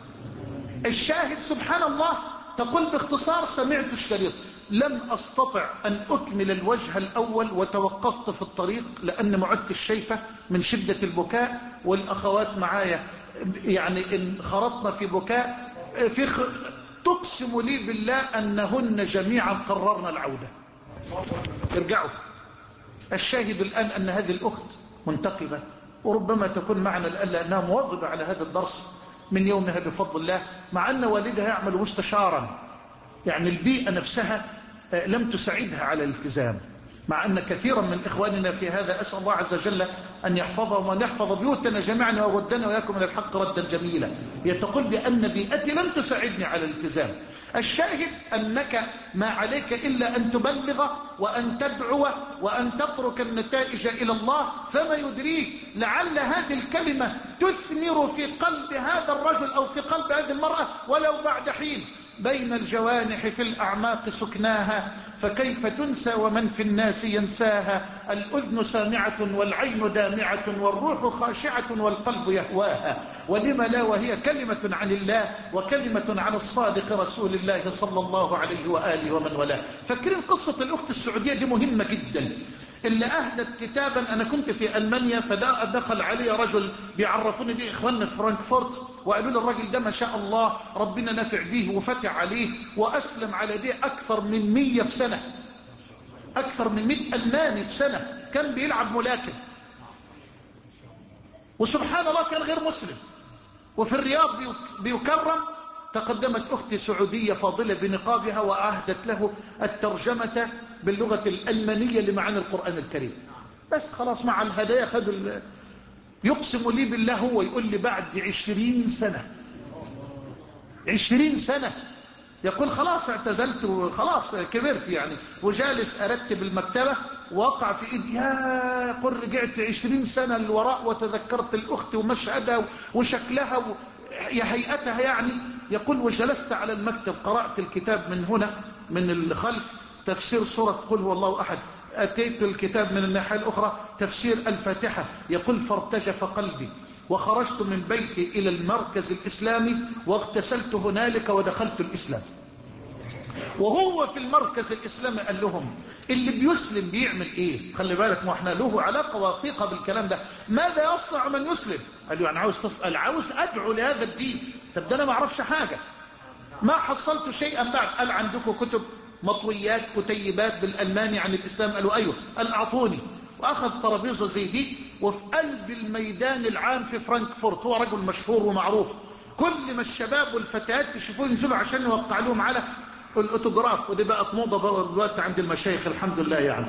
الشاهد سبحان الله تقول باختصار سمعت الشريط، لم أستطع أن أكمل الوجه الأول وتوقفت في الطريق لأن معدت الشيفة من شدة البكاء، والأخوات معايا يعني إن خرطنا في بكاء في خ... تقسم لي بالله أنهن جميعا قررنا العودة. ارجعوا. الشاهد الآن أن هذه الأخت منتقبة وربما تكون معنا الآن لأنها مواظبة على هذا الدرس من يومها بفضل الله، مع أن والدها يعمل مستشارا، يعني البيئة نفسها لم تساعدها على الالتزام، مع أن كثيرا من إخواننا في هذا أسأل الله عز وجل أن يحفظهم وأن يحفظ بيوتنا جميعا ويردنا وياكم من الحق ردا جميلا. يتقول بأن بيئتي لم تساعدني على الالتزام. الشاهد أنك ما عليك إلا أن تبلغ وأن تدعو وأن تترك النتائج إلى الله، فما يدريك لعل هذه الكلمة تثمر في قلب هذا الرجل أو في قلب هذه المرأة ولو بعد حين. بين الجوانح في الأعماق سكناها، فكيف تنسى ومن في الناس ينساها. الأذن سامعة والعين دامعة والروح خاشعة والقلب يهواها، ولم لا وهي كلمة عن الله وكلمة عن الصادق رسول الله صلى الله عليه وآله ومن والاه. فاكرين قصة الأخت السعودية دي مهمة جدا، اللي أهدت كتابا. أنا كنت في ألمانيا فدخل علي رجل بيعرفوني دي إخواننا في فرانكفورت، وقالوا لي الراجل ده ما شاء الله ربنا نافع به وفتح عليه وأسلم على دي أكثر من مية في سنة، أكثر من مئة ألماني في سنة، كان بيلعب ملاكم وسبحان الله كان غير مسلم. وفي الرياض بيكرم. تقدمت أختي سعودية فاضلة بنقابها وأهدت له الترجمة باللغة الألمانية لمعاني القرآن الكريم. بس خلاص مع الهدايا خدوا ال... يقسم لي بالله هو يقول لي بعد عشرين سنة عشرين سنة يقول خلاص اعتزلت وخلاص كبرت يعني، وجالس أرتب المكتبة وقع في إيدي يا يقول رجعت عشرين سنة للوراء وتذكرت الأخت ومشهدها وشكلها و... يا هيئتها يعني. يقول وجلست على المكتب قرأت الكتاب من هنا من الخلف تفسير سورة قل هو الله أحد، أتيت الكتاب من الناحية الأخرى تفسير الفاتحة. يقول فارتجف قلبي وخرجت من بيتي إلى المركز الإسلامي واغتسلت هنالك ودخلت الإسلام. وهو في المركز الإسلامي قال لهم اللي بيسلم بيعمل إيه؟ خلي بالك ما احنا له علاقة وثيقة بالكلام ده. ماذا يصنع من يسلم؟ قال له يعني عاوز تسأل، عاوز أدعو لهذا الدين. طب ده أنا ما أعرفش حاجة، ما حصلت شيئا بعد. قال عندكم كتب مطويات كتيبات بالألماني عن الإسلام؟ قالوا أيوه. قال أعطوني. وأخذ ترابيزة زي دي وفي قلب الميدان العام في فرانكفورت، هو رجل مشهور ومعروف، كل ما الشباب والفتيات يشوفوه ينزلوا عشان يوقع لهم على الاوتوغراف، ودي بقت موضة دلوقتي عند المشايخ الحمد لله يعني.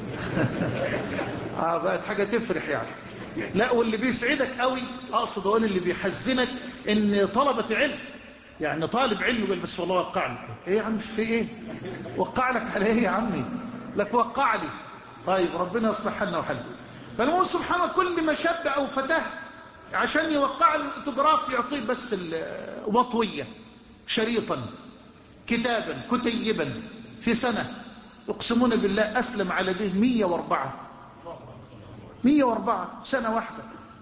اه بقت حاجة تفرح يعني. لا واللي بيسعدك قوي اقصد اقول اللي بيحزنك ان طلبة علم، يعني طالب علم يقول بس والله وقع لي. ايه يا عم في ايه؟ وقع لك على ايه يا عمي؟ لك وقع لي. طيب ربنا يصلح حالنا وحالنا. فالمهم سبحانه كل ما شاب أو فتاة عشان يوقع الاوتوغراف يعطيه بس الوطوية شريطا كتابا كتيبا في سنة. يقسمون بالله أسلم على ده مية واربعة مية واربعة سنة واحدة.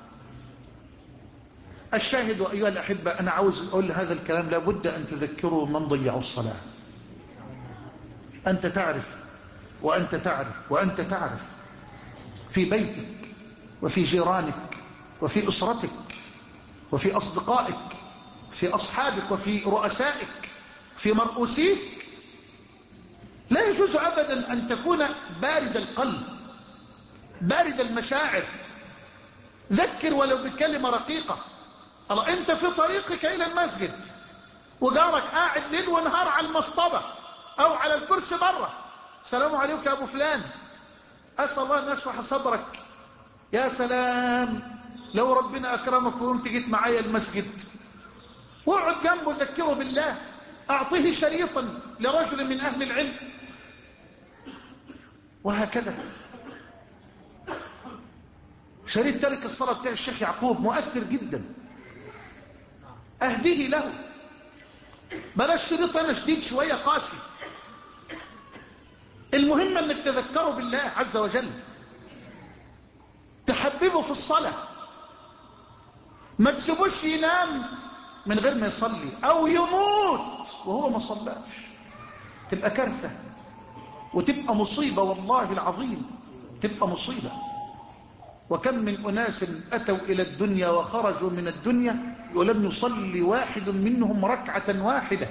الشاهد أيها الأحبة، أنا عاوز أقول هذا الكلام لابد أن تذكروا من ضيعوا الصلاة. أنت تعرف وأنت تعرف وأنت تعرف في بيتك وفي جيرانك وفي أسرتك وفي أصدقائك في أصحابك وفي رؤسائك في مرؤوسيك. لا يجوز أبدا أن تكون بارد القلب بارد المشاعر. ذكر ولو بكلمة رقيقة. الله، أنت في طريقك إلى المسجد وجارك قاعد ليل ونهار على المصطبة أو على الكرسي بره، السلام عليكم يا أبو فلان، أسأل الله أن يشرح صدرك. يا سلام لو ربنا أكرمك وقمت جيت معايا المسجد، واقعد جنبه ذكره بالله، أعطيه شريطا لرجل من أهل العلم، وهكذا. شريط ترك الصلاة بتاع الشيخ يعقوب مؤثر جدا، أهديه له. بلاش شريط أنا شديد شوية قاسي. المهم أنك تذكره بالله عز وجل، تحببه في الصلاة، ما تسيبوش ينام من غير ما يصلي أو يموت وهو ما صلاش. تبقى كارثة وتبقى مصيبة، والله العظيم تبقى مصيبة. وكم من أناس أتوا إلى الدنيا وخرجوا من الدنيا ولم يصلي واحد منهم ركعة واحدة.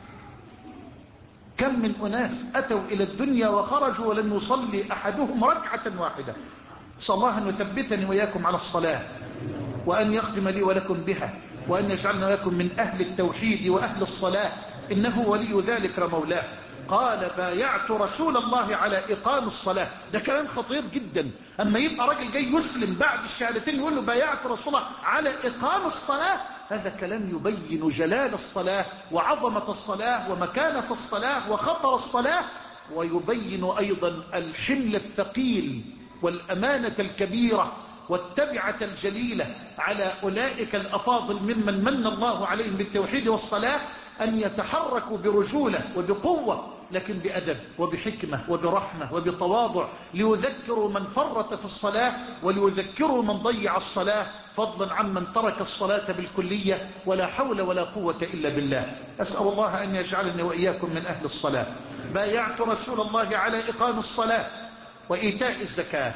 كم من أناس أتوا إلى الدنيا وخرجوا ولم يصلي أحدهم ركعة واحدة. صلى الله أن يثبتني وإياكم على الصلاة، وأن يختم لي ولكم بها، وأن يجعلنا وإياكم من أهل التوحيد وأهل الصلاة، إنه ولي ذلك مولاه. قال بايعت رسول الله على إقام الصلاة. ده كلام خطير جدا. أما يبقى راجل جاي يسلم بعد الشهادتين يقول له بايعت رسول الله على إقام الصلاة، هذا كلام يبين جلال الصلاة وعظمة الصلاة ومكانة الصلاة وخطر الصلاة، ويبين أيضا الحمل الثقيل والأمانة الكبيرة والتبعة الجليلة على أولئك الأفاضل ممن من الله عليهم بالتوحيد والصلاة، أن يتحركوا برجولة وبقوة، لكن بأدب وبحكمة وبرحمة وبتواضع، ليذكروا من فرط في الصلاة وليذكروا من ضيع الصلاة، فضلا عمن ترك الصلاة بالكلية. ولا حول ولا قوة إلا بالله. أسأل الله أن يجعلني وإياكم من أهل الصلاة. بايعت رسول الله على إقام الصلاة وإيتاء الزكاة.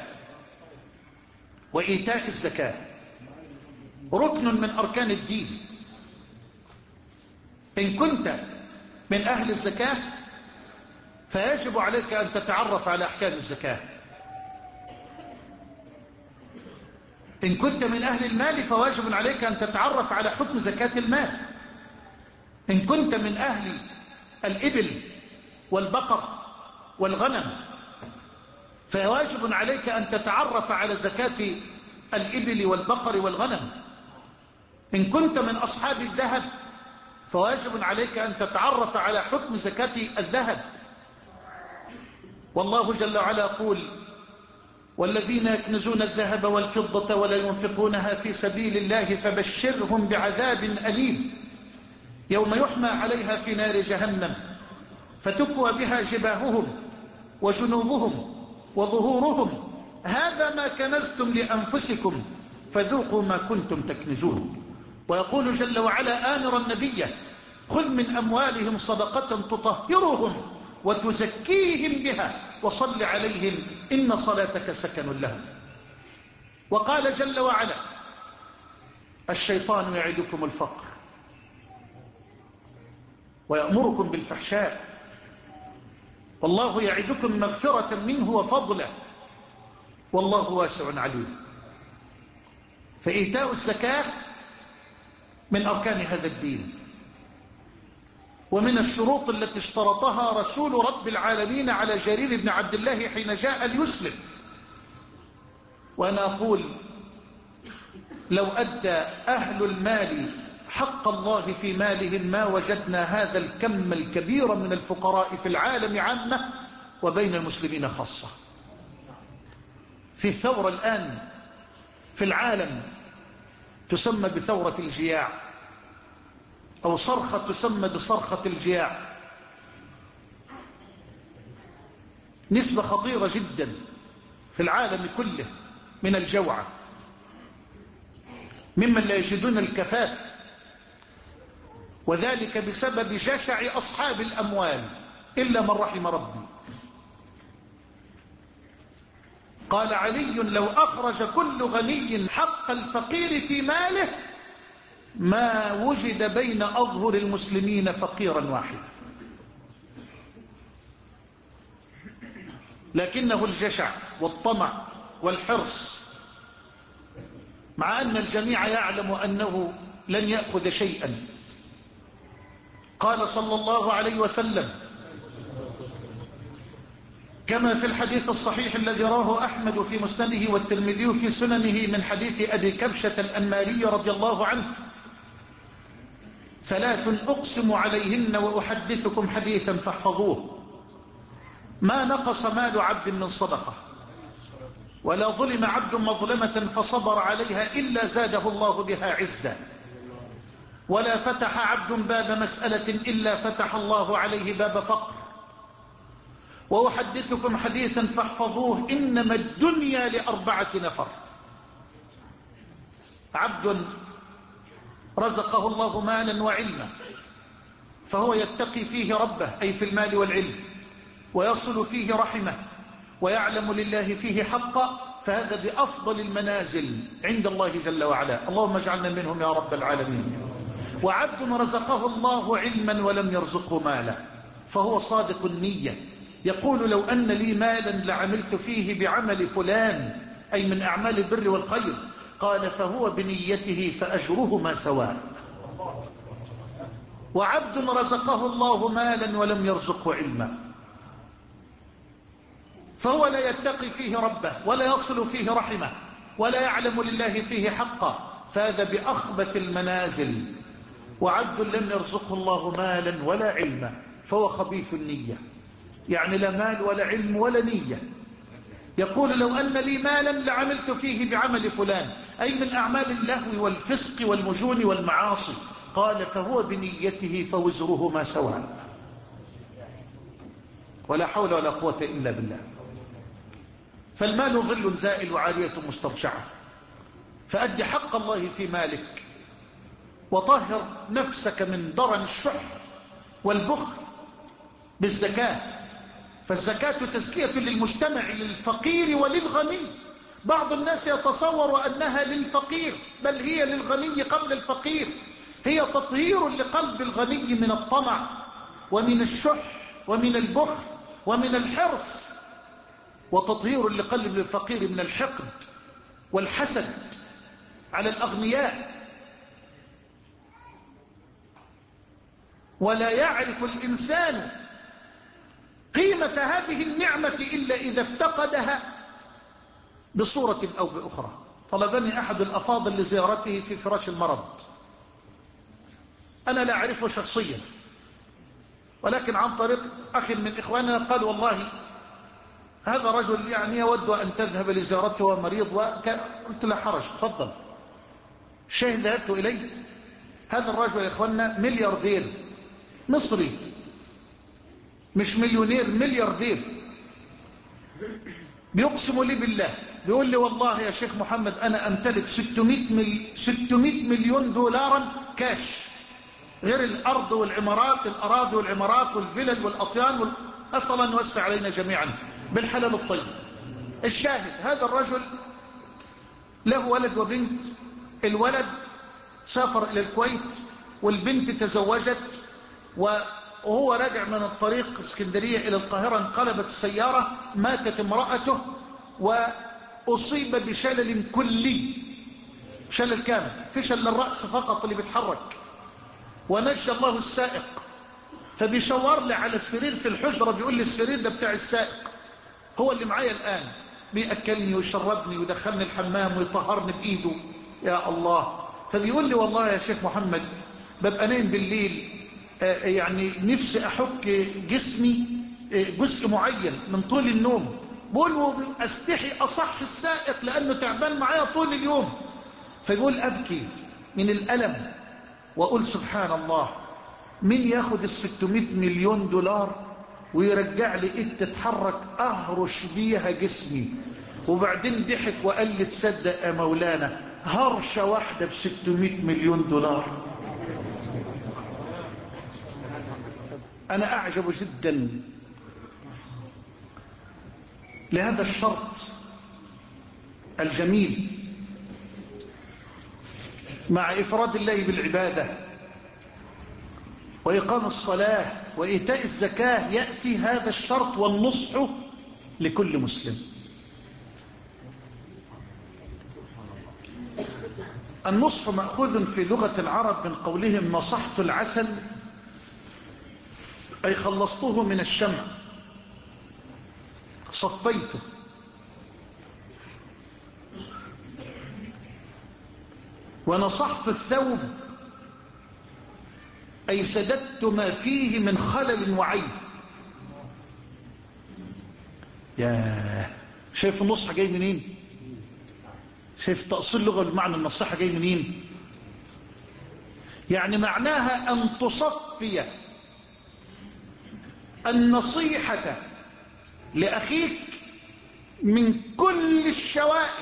وإيتاء الزكاة ركن من أركان الدين. إن كنت من أهل الزكاة فيجب عليك أن تتعرف على أحكام الزكاة. إن كنت من أهل المال فواجب عليك أن تتعرف على حكم زكاة المال. إن كنت من أهل الإبل والبقر والغنم فواجب عليك أن تتعرف على زكاة الإبل والبقر والغنم. إن كنت من أصحاب الذهب فواجب عليك أن تتعرف على حكم زكاة الذهب. والله جل وعلا يقول والذين يكنزون الذهب والفضة ولا ينفقونها في سبيل الله فبشرهم بعذاب أليم يوم يحمى عليها في نار جهنم فتكوى بها جباههم وجنوبهم وظهورهم هذا ما كنزتم لأنفسكم فذوقوا ما كنتم تكنزون. ويقول جل وعلا آمرا النبي خذ من أموالهم صدقة تطهرهم وتزكيهم بها وصل عليهم إن صلاتك سكن لهم. وقال جل وعلا الشيطان يعدكم الفقر ويأمركم بالفحشاء والله يعدكم مغفرة منه وفضلا والله واسع عليم. فإيتاء الزكاة من أركان هذا الدين، ومن الشروط التي اشترطها رسول رب العالمين على جرير بن عبد الله حين جاء ليسلم. وأنا أقول لو أدى أهل المال حق الله في مالهم ما وجدنا هذا الكم الكبير من الفقراء في العالم عامة وبين المسلمين خاصة. في ثورة الآن في العالم تسمى بثورة الجياع، أو صرخة تسمى بصرخة الجياع، نسبة خطيرة جدا في العالم كله من الجوع، ممن لا يجدون الكفاف، وذلك بسبب جشع أصحاب الأموال إلا من رحم ربي. قال علي: لو أخرج كل غني حق الفقير في ماله ما وجد بين أظهر المسلمين فقيرا واحدا. لكنه الجشع والطمع والحرص، مع أن الجميع يعلم أنه لن يأخذ شيئا. قال صلى الله عليه وسلم كما في الحديث الصحيح الذي رواه أحمد في مسنده والترمذي في سننه من حديث أبي كبشة الأنماري رضي الله عنه: ثلاث أقسم عليهن وأحدثكم حديثا فاحفظوه: ما نقص مال عبد من صدقة، ولا ظلم عبد مظلمة فصبر عليها إلا زاده الله بها عزا، ولا فتح عبد باب مسألة إلا فتح الله عليه باب فقر. وأحدثكم حديثا فاحفظوه: إنما الدنيا لأربعة نفر: عبد رزقه الله مالا وعلما فهو يتقي فيه ربه، أي في المال والعلم، ويصل فيه رحمه، ويعلم لله فيه حقا، فهذا بأفضل المنازل عند الله جل وعلا، اللهم اجعلنا منهم يا رب العالمين. وعبد رزقه الله علما ولم يرزقه مالا فهو صادق النية، يقول: لو أن لي مالا لعملت فيه بعمل فلان، أي من أعمال البر والخير. قال: فهو بنيته فأجرهما سواء. وعبد رزقه الله مالا ولم يرزقه علما فهو لا يتقي فيه ربه، ولا يصل فيه رحمه، ولا يعلم لله فيه حقا، فهذا بأخبث المنازل. وعبد لم يرزقه الله مالا ولا علما فهو خبيث النية، يعني لا مال ولا علم ولا نية. يقول: لو أن لي مالا لعملت فيه بعمل فلان، أي من أعمال اللهو والفسق والمجون والمعاصي. قال: فهو بنيته فوزرهما سواء. ولا حول ولا قوة إلا بالله. فالمال ظل زائل وعالية مسترشعة، فأد حق الله في مالك، وطهر نفسك من ضرن الشح والبخل بالزكاة، فالزكاة تزكية للمجتمع، للفقير وللغني. بعض الناس يتصور أنها للفقير، بل هي للغني قبل الفقير، هي تطهير لقلب الغني من الطمع ومن الشح ومن البخل ومن الحرص، وتطهير لقلب الفقير من الحقد والحسد على الأغنياء. ولا يعرف الإنسان قيمة هذه النعمة إلا إذا افتقدها بصورة أو بأخرى. طلبني أحد الأفاضل لزيارته في فراش المرض، أنا لا أعرفه شخصيا، ولكن عن طريق أخ من إخواننا قال: والله هذا رجل يعني يود أن تذهب لزيارته ومريض. وقلت: لا حرج، تفضل. الشاهد ذهبت إليه، هذا الرجل يا إخواننا ملياردير مصري، مش مليونير، ملياردير. بيقسم لي بالله، بيقول لي: والله يا شيخ محمد أنا أمتلك ستمائة مليون دولارا كاش، غير الأرض والعمارات، الأراضي والعمارات والفلل والأطيان وال... أصلا نوسع علينا جميعا بالحلال الطيب. الشاهد هذا الرجل له ولد وبنت، الولد سافر إلى الكويت والبنت تزوجت، وهو راجع من الطريق اسكندرية إلى القاهرة انقلبت السيارة، ماتت امرأته وأصيب بشلل كلي، شلل كامل، فشل الرأس فقط اللي بيتحرك، ونجى الله السائق. فبيشور لي على السرير في الحجرة، بيقول لي: السرير ده بتاع السائق، هو اللي معايا الآن، بيأكلني ويشربني ويدخلني الحمام ويطهرني بإيده. يا الله. فبيقول لي: والله يا شيخ محمد ببقى نايم بالليل آه يعني نفسي أحك جسمي آه جزء معين من طول النوم، بقول أستحي أصح السائق لأنه تعبان معايا طول اليوم. فيقول أبكي من الألم وأقول سبحان الله، مين ياخد الستمائة مليون دولار ويرجع لي إيد تتحرك أهرش بيها جسمي؟ وبعدين ضحك وقال لي تصدق يا مولانا هرشة واحدة بستمائة مليون دولار. أنا أعجب جدا لهذا الشرط الجميل مع إفراد الله بالعبادة وإقام الصلاة وإيتاء الزكاة، يأتي هذا الشرط والنصح لكل مسلم. النصح مأخوذ في لغة العرب من قولهم نصحت العسل، أي خلصته من الشمع، صفيته. ونصحت الثوب، أي سددت ما فيه من خلل وعيب. يا شايف النصح جاي منين؟ شايف تأصيل اللغة بمعنى النصيحة جاي منين؟ يعني معناها أن تصفي النصيحة لأخيك من كل الشوائب،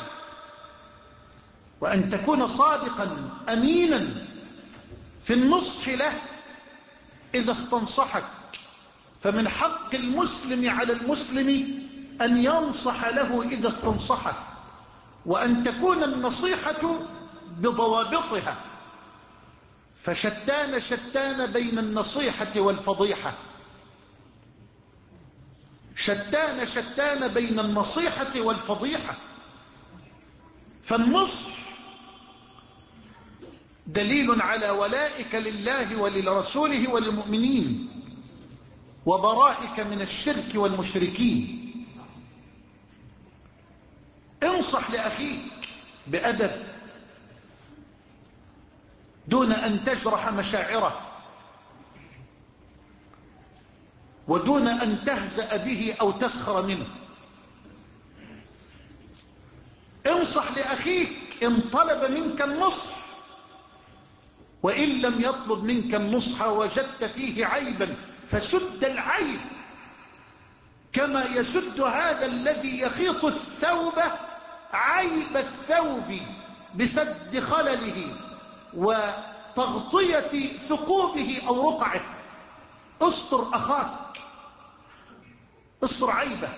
وأن تكون صادقا أمينا في النصح له إذا استنصحك. فمن حق المسلم على المسلم أن ينصح له إذا استنصحك، وأن تكون النصيحة بضوابطها. فشتان شتان بين النصيحة والفضيحة، شتان شتان بين النصيحة والفضيحة. فالنصح دليل على ولائك لله ولرسوله وللمؤمنين، وبرائك من الشرك والمشركين. انصح لأخيك بأدب دون أن تجرح مشاعره، ودون أن تهزأ به أو تسخر منه. انصح لأخيك إن طلب منك النصح، وإن لم يطلب منك النصح وجدت فيه عيبا فسد العيب، كما يسد هذا الذي يخيط الثوب عيب الثوب بسد خلله وتغطية ثقوبه أو رقعه. استر أخاك، استر عيبه،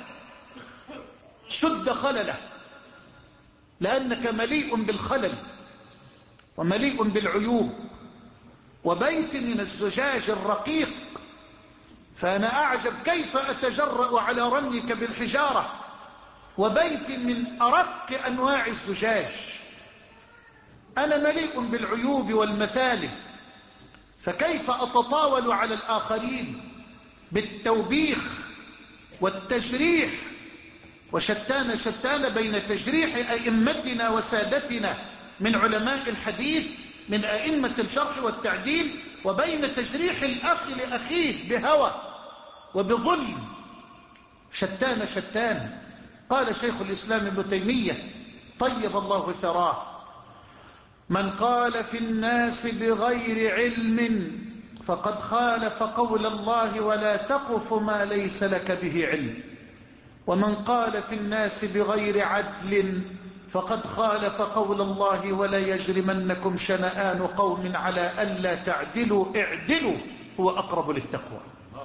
سد خلله، لأنك مليء بالخلل ومليء بالعيوب. وبيت من الزجاج الرقيق، فأنا أعجب كيف أتجرأ على رميك بالحجارة. وبيت من أرق أنواع الزجاج، أنا مليء بالعيوب والمثالب، فكيف أتطاول على الآخرين بالتوبيخ والتجريح؟ وشتان شتان بين تجريح أئمتنا وسادتنا من علماء الحديث من أئمة الشرح والتعديل، وبين تجريح الأخ لأخيه بهوى وبظلم. شتان شتان. قال شيخ الإسلام ابن تيمية طيب الله ثراه: من قال في الناس بغير علم فقد خالف قول الله ولا تقف ما ليس لك به علم، ومن قال في الناس بغير عدل فقد خالف قول الله ولا يجرمنكم شنآن قوم على ألا تعدلوا اعدلوا هو أقرب للتقوى.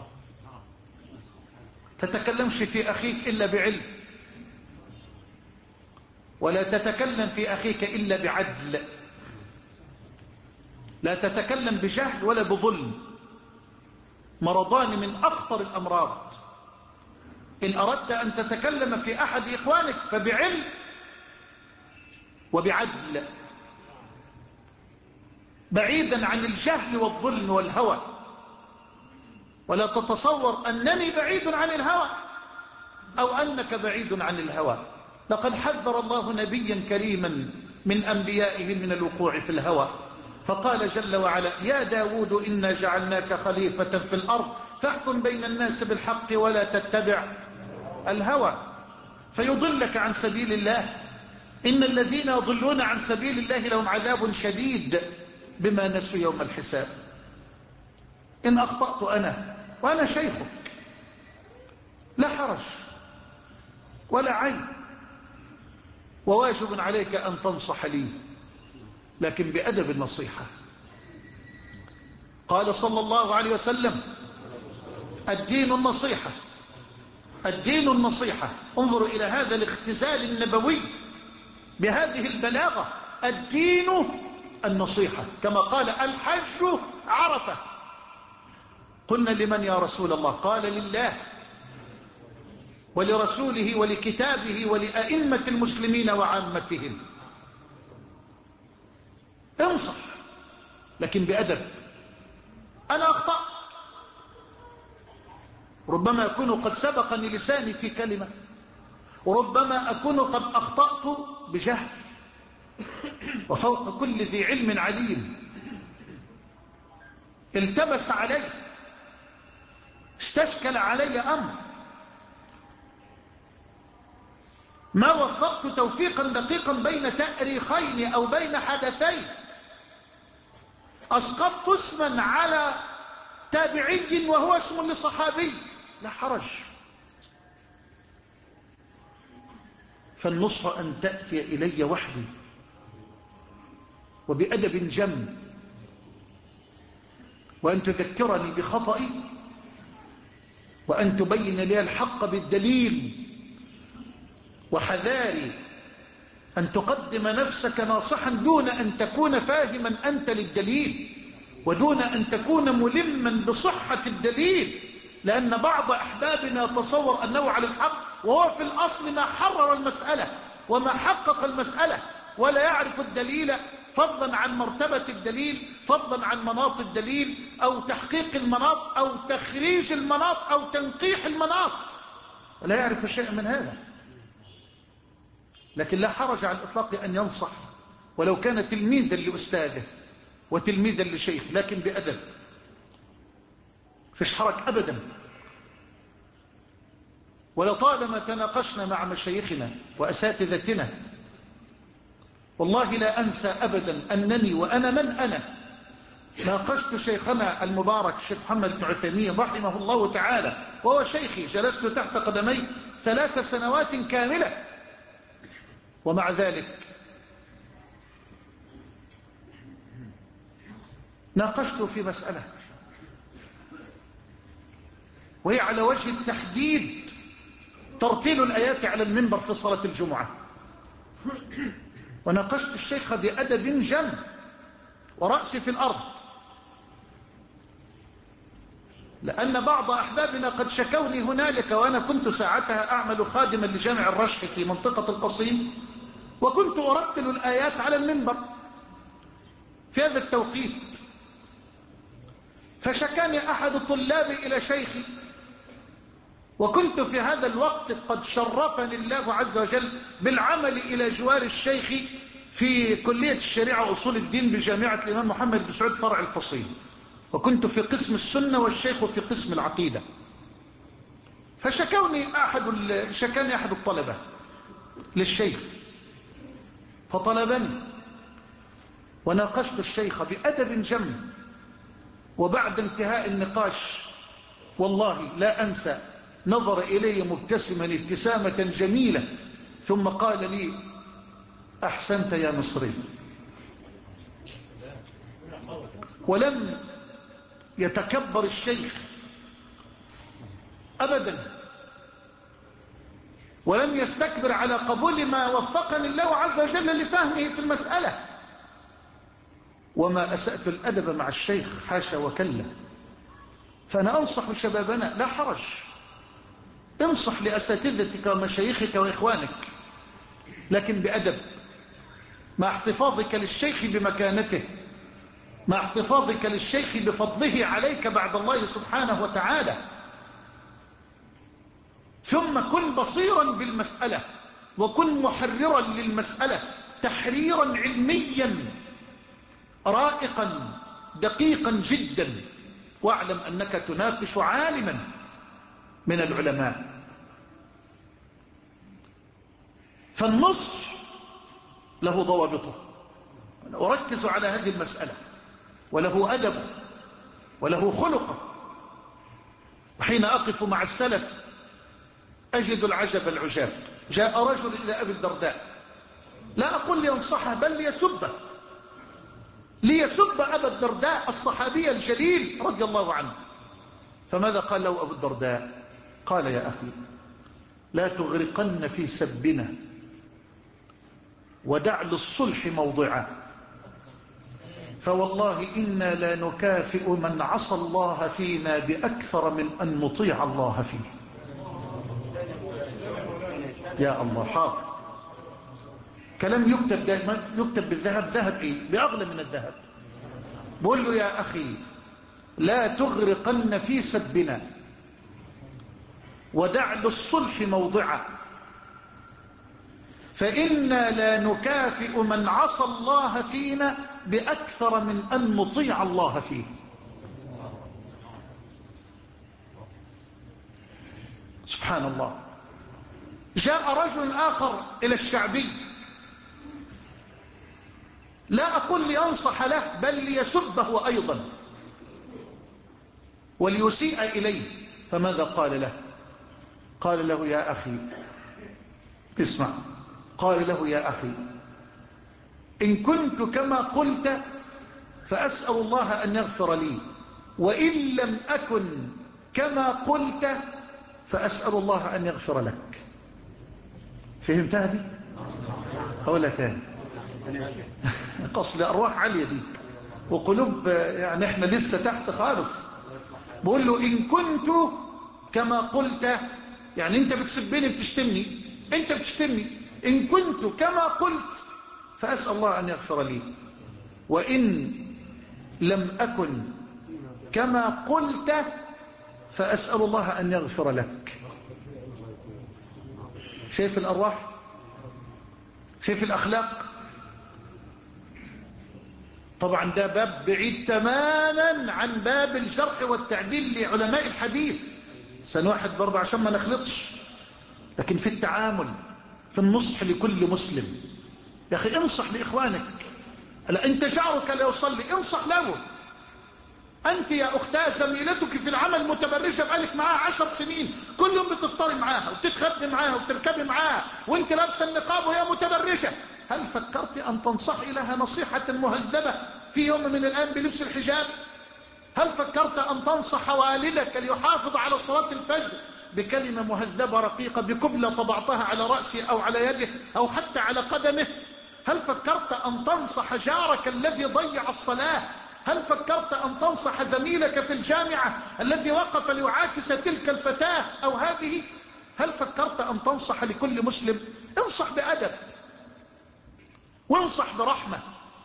تتكلمش في أخيك إلا بعلم، ولا تتكلم في أخيك إلا بعدل. لا تتكلم بجهل ولا بظلم، مرضان من أخطر الأمراض. إن أردت أن تتكلم في أحد إخوانك فبعلم وبعدل، بعيدا عن الجهل والظلم والهوى. ولا تتصور أنني بعيد عن الهوى أو أنك بعيد عن الهوى. لقد حذر الله نبيا كريما من أنبيائه من الوقوع في الهوى، فقال جل وعلا: يا داود إنا جعلناك خليفة في الأرض فاحكم بين الناس بالحق ولا تتبع الهوى. فيضلك عن سبيل الله. إن الذين يضلون عن سبيل الله لهم عذاب شديد بما نسوا يوم الحساب. إن أخطأت أنا وأنا شيخك لا حرج ولا عيب، وواجب عليك أن تنصح لي، لكن بأدب النصيحة. قال صلى الله عليه وسلم: الدين النصيحة، الدين النصيحة. انظروا إلى هذا الاختزال النبوي بهذه البلاغة. الدين النصيحة، كما قال: الحج عرفة. قلنا: لمن يا رسول الله؟ قال: لله ولرسوله ولكتابه ولأئمة المسلمين وعامتهم. انصح لكن بأدب. أنا أخطأت، ربما أكون قد سبقني لساني في كلمة، وربما أكون قد أخطأت بجهل، وفوق كل ذي علم عليم. التبس علي، استشكل علي أمر، ما وفقت توفيقا دقيقا بين تأريخين أو بين حدثين، أسقطت اسما على تابعي وهو اسم لصحابي، لا حرج. فالنصح أن تأتي إلي وحدي وبأدب جم، وأن تذكرني بخطئي، وأن تبين لي الحق بالدليل. وحذاري أن تقدم نفسك ناصحا دون أن تكون فاهما أنت للدليل، ودون أن تكون ملما بصحة الدليل، لأن بعض أحبابنا يتصور أنه على الحق وهو في الأصل ما حرر المسألة وما حقق المسألة، ولا يعرف الدليل فضلا عن مرتبة الدليل، فضلا عن مناط الدليل، أو تحقيق المناط، أو تخريج المناط، أو تنقيح المناط، ولا يعرف شيئا من هذا. لكن لا حرج على الإطلاق أن ينصح، ولو كان تلميذا لأستاذه وتلميذا لشيخ، لكن بأدب، فيش حرج أبدا. ولطالما تناقشنا مع مشايخنا وأساتذتنا، والله لا أنسى أبدا أنني وأنا من أنا ناقشت شيخنا المبارك الشيخ محمد بن عثيمين رحمه الله تعالى، وهو شيخي، جلست تحت قدمي ثلاث سنوات كاملة، ومع ذلك ناقشته في مسألة وهي على وجه التحديد ترتيل الآيات على المنبر في صلاة الجمعة، وناقشت الشيخ بأدب جم ورأسي في الأرض، لأن بعض أحبابنا قد شكوني هنالك، وأنا كنت ساعتها أعمل خادما لجامع الرشح في منطقة القصيم، وكنت أرتل الآيات على المنبر في هذا التوقيت. فشكاني أحد طلابي إلى شيخي، وكنت في هذا الوقت قد شرفني الله عز وجل بالعمل إلى جوار الشيخ في كلية الشريعة وأصول الدين بجامعة الإمام محمد بن سعود فرع القصيم، وكنت في قسم السنة والشيخ في قسم العقيدة. فشكوني أحد شكاني أحد الطلبة للشيخ، فطلبني وناقشت الشيخ بأدب جم، وبعد انتهاء النقاش والله لا أنسى نظر إلي مبتسما ابتسامة جميلة، ثم قال لي: أحسنت يا مصري. ولم يتكبر الشيخ أبدا، ولم يستكبر على قبول ما وفقني الله عز وجل لفهمه في المسألة. وما أسأت الأدب مع الشيخ، حاشا وكلا. فأنا أنصح شبابنا لا حرج، انصح لأساتذتك ومشايخك وإخوانك، لكن بأدب، مع احتفاظك للشيخ بمكانته، مع احتفاظك للشيخ بفضله عليك بعد الله سبحانه وتعالى. ثم كن بصيرا بالمسألة، وكن محررا للمسألة تحريرا علميا رائقا دقيقا جدا، واعلم أنك تناقش عالما من العلماء. فالنصح له ضوابطه، أركز على هذه المسألة، وله أدبه وله خلقه. وحين أقف مع السلف أجد العجب العجاب. جاء رجل إلى أبي الدرداء، لا أقول لينصحه بل ليسبه، ليسب أبا الدرداء الصحابي الجليل رضي الله عنه. فماذا قال له أبو الدرداء؟ قال: يا أخي، لا تغرقن في سبنا، ودع للصلح موضعا، فوالله إنا لا نكافئ من عصى الله فينا بأكثر من أن نطيع الله فيه. يا الله، حاضر. كلام يكتب دائما، يكتب بالذهب. ذهب ايه؟ بأغلى من الذهب. بقول له: يا أخي، لا تغرقن في سبنا، ودع للصلح موضعا، فإنا لا نكافئ من عصى الله فينا بأكثر من أن نطيع الله فيه. سبحان الله. جاء رجل آخر إلى الشعبي، لا أقول لينصح له بل ليسبه أيضا وليسيء إليه. فماذا قال له؟ قال له: يا أخي، اسمع، قال له: يا أخي، إن كنت كما قلت فأسأل الله أن يغفر لي، وإن لم أكن كما قلت فأسأل الله أن يغفر لك. فهمتها دي؟ أولا تاني. قصد أرواح عالية دي، وقلوب يعني احنا لسه تحت خالص. بقول له: إن كنت كما قلت، يعني انت بتسبني بتشتمني، انت بتشتمني، إن كنت كما قلت فأسأل الله أن يغفر لي، وإن لم أكن كما قلت فأسأل الله أن يغفر لك. شايف الأرواح؟ شايف الأخلاق؟ طبعا ده باب بعيد تماما عن باب الجرح والتعديل لعلماء الحديث، سنواحد برضه عشان ما نخلطش. لكن في التعامل، في النصح لكل مسلم، يا أخي انصح لإخوانك. لا، أنت جارك لا يصلي، انصح له. أنت يا أختاه زميلتك في العمل متبرجة بقالك معاها عشر سنين، كل يوم بتفطري معاها وبتتخدي معاها وبتركبي معاها وانت لابسه النقاب وهي متبرجة، هل فكرت أن تنصحي لها نصيحة مهذبة في يوم من الأيام بلبس الحجاب؟ هل فكرت أن تنصح والدك ليحافظ على صلاة الفجر بكلمة مهذبة رقيقة، بقبلة طبعتها على رأسه أو على يده أو حتى على قدمه؟ هل فكرت أن تنصح جارك الذي ضيع الصلاة؟ هل فكرت أن تنصح زميلك في الجامعة الذي وقف ليعاكس تلك الفتاة أو هذه؟ هل فكرت أن تنصح لكل مسلم؟ انصح بأدب وانصح برحمة.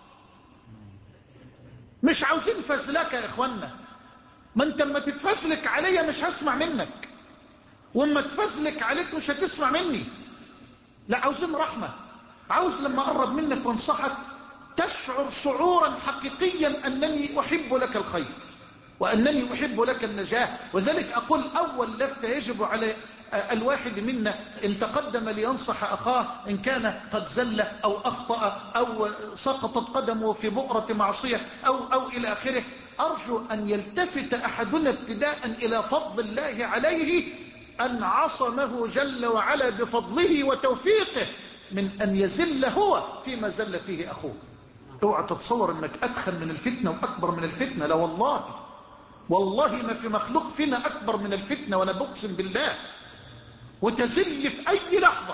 مش عاوزين فزلك يا إخوانا، ما انت اما تتفزلك عليا مش هسمع منك، واما تفزلك عليك مش هتسمع مني. لا، عاوزين رحمة. عاوز لما أقرب منك وانصحك تشعر شعورا حقيقيا أنني أحب لك الخير وأنني أحب لك النجاة. وذلك أقول أول لفتة يجب على الواحد منا إن تقدم لينصح أخاه إن كان قد زل أو أخطأ أو سقطت قدمه في بؤرة معصية أو, أو إلى آخره، أرجو أن يلتفت أحدنا ابتداء إلى فضل الله عليه، أن عصمه جل وعلا بفضله وتوفيقه من أن يزل هو فيما زل فيه أخوه. اوعى تتصور أنك أدخل من الفتنة وأكبر من الفتنة، لا والله، والله ما في مخلوق فينا أكبر من الفتنة، وأنا بقسم بالله. وتزل في أي لحظة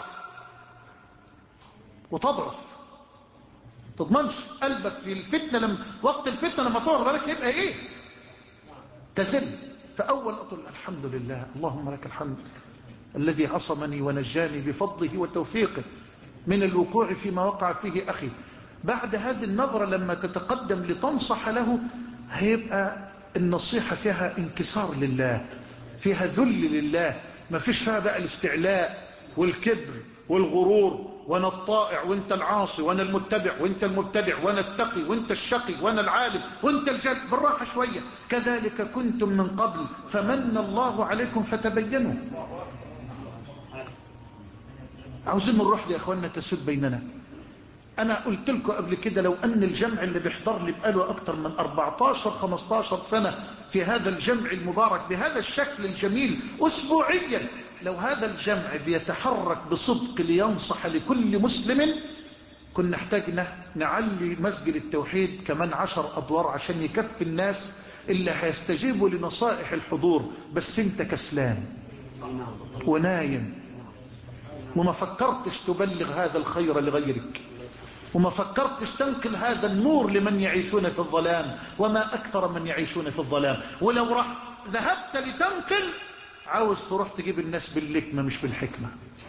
وتضعف، تضمنش قلبك في الفتنة لما وقت الفتنة لما تعرض عليك يبقى إيه؟ تزل. فأول أقول الحمد لله، اللهم لك الحمد الذي عصمني ونجاني بفضله وتوفيقه من الوقوع فيما وقع فيه أخي. بعد هذه النظرة لما تتقدم لتنصح له، هيبقى النصيحة فيها انكسار لله، فيها ذل لله، ما فيش فيها بقى الاستعلاء والكبر والغرور، وانا الطائع وانت العاصي، وانا المتبع وانت المبتدع، وانا التقي وانت الشقي، وانا العالم وانت الجاهل. بالراحة شوية، كذلك كنتم من قبل فمن الله عليكم فتبينوا. عاوزين نروح يا أخواننا تسود بيننا. أنا قلت لكم قبل كده لو أن الجمع اللي بيحضر لي بقاله أكتر من أربعتاشر خمستاشر سنة في هذا الجمع المبارك بهذا الشكل الجميل أسبوعيا، لو هذا الجمع بيتحرك بصدق لينصح لكل مسلم، كنا نحتاجنا نعلي مسجد التوحيد كمان عشر أدوار عشان يكفي الناس اللي هيستجيبوا لنصائح الحضور. بس انت كسلان ونايم وما فكرتش تبلغ هذا الخير لغيرك، وما فكرتش تنقل هذا النور لمن يعيشون في الظلام، وما أكثر من يعيشون في الظلام. ولو راح ذهبت لتنقل عاوز تروح تجيب الناس باللكمة مش بالحكمة.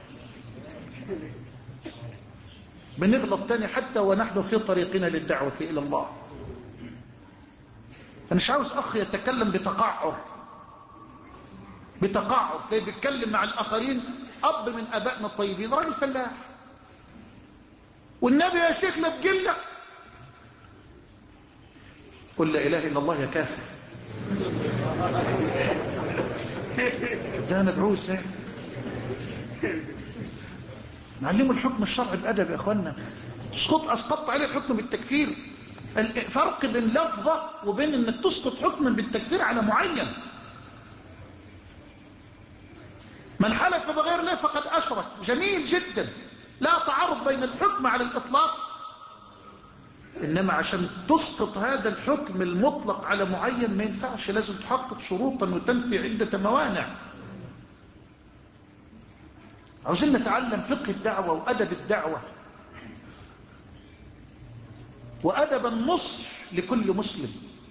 بنغلط تاني حتى ونحن في طريقنا للدعوة إلى الله. أنا مش عاوز أخ يتكلم بتقعر بتقعر تلاقيه بيتكلم مع الآخرين. أب من أبائنا الطيبين راجل فلاح، والنبي يا شيخ لا تجلنا، قل لا إله إلا الله يا كافر. ده ندعوه ايه؟ نعلمه الحكم الشرعي بأدب يا أخوانا. تسقط أسقطت عليه الحكم بالتكفير. الفرق بين لفظة وبين أنك تسقط حكما بالتكفير على معين. من حلف بغير الله فقد أشرك، جميل جدا، لا تعارض بين الحكم على الإطلاق. إنما عشان تسقط هذا الحكم المطلق على معين ما ينفعش، لازم تحقق شروطا وتنفي عدة موانع. عاوزين نتعلم فقه الدعوة وأدب الدعوة وأدب النصح لكل مسلم.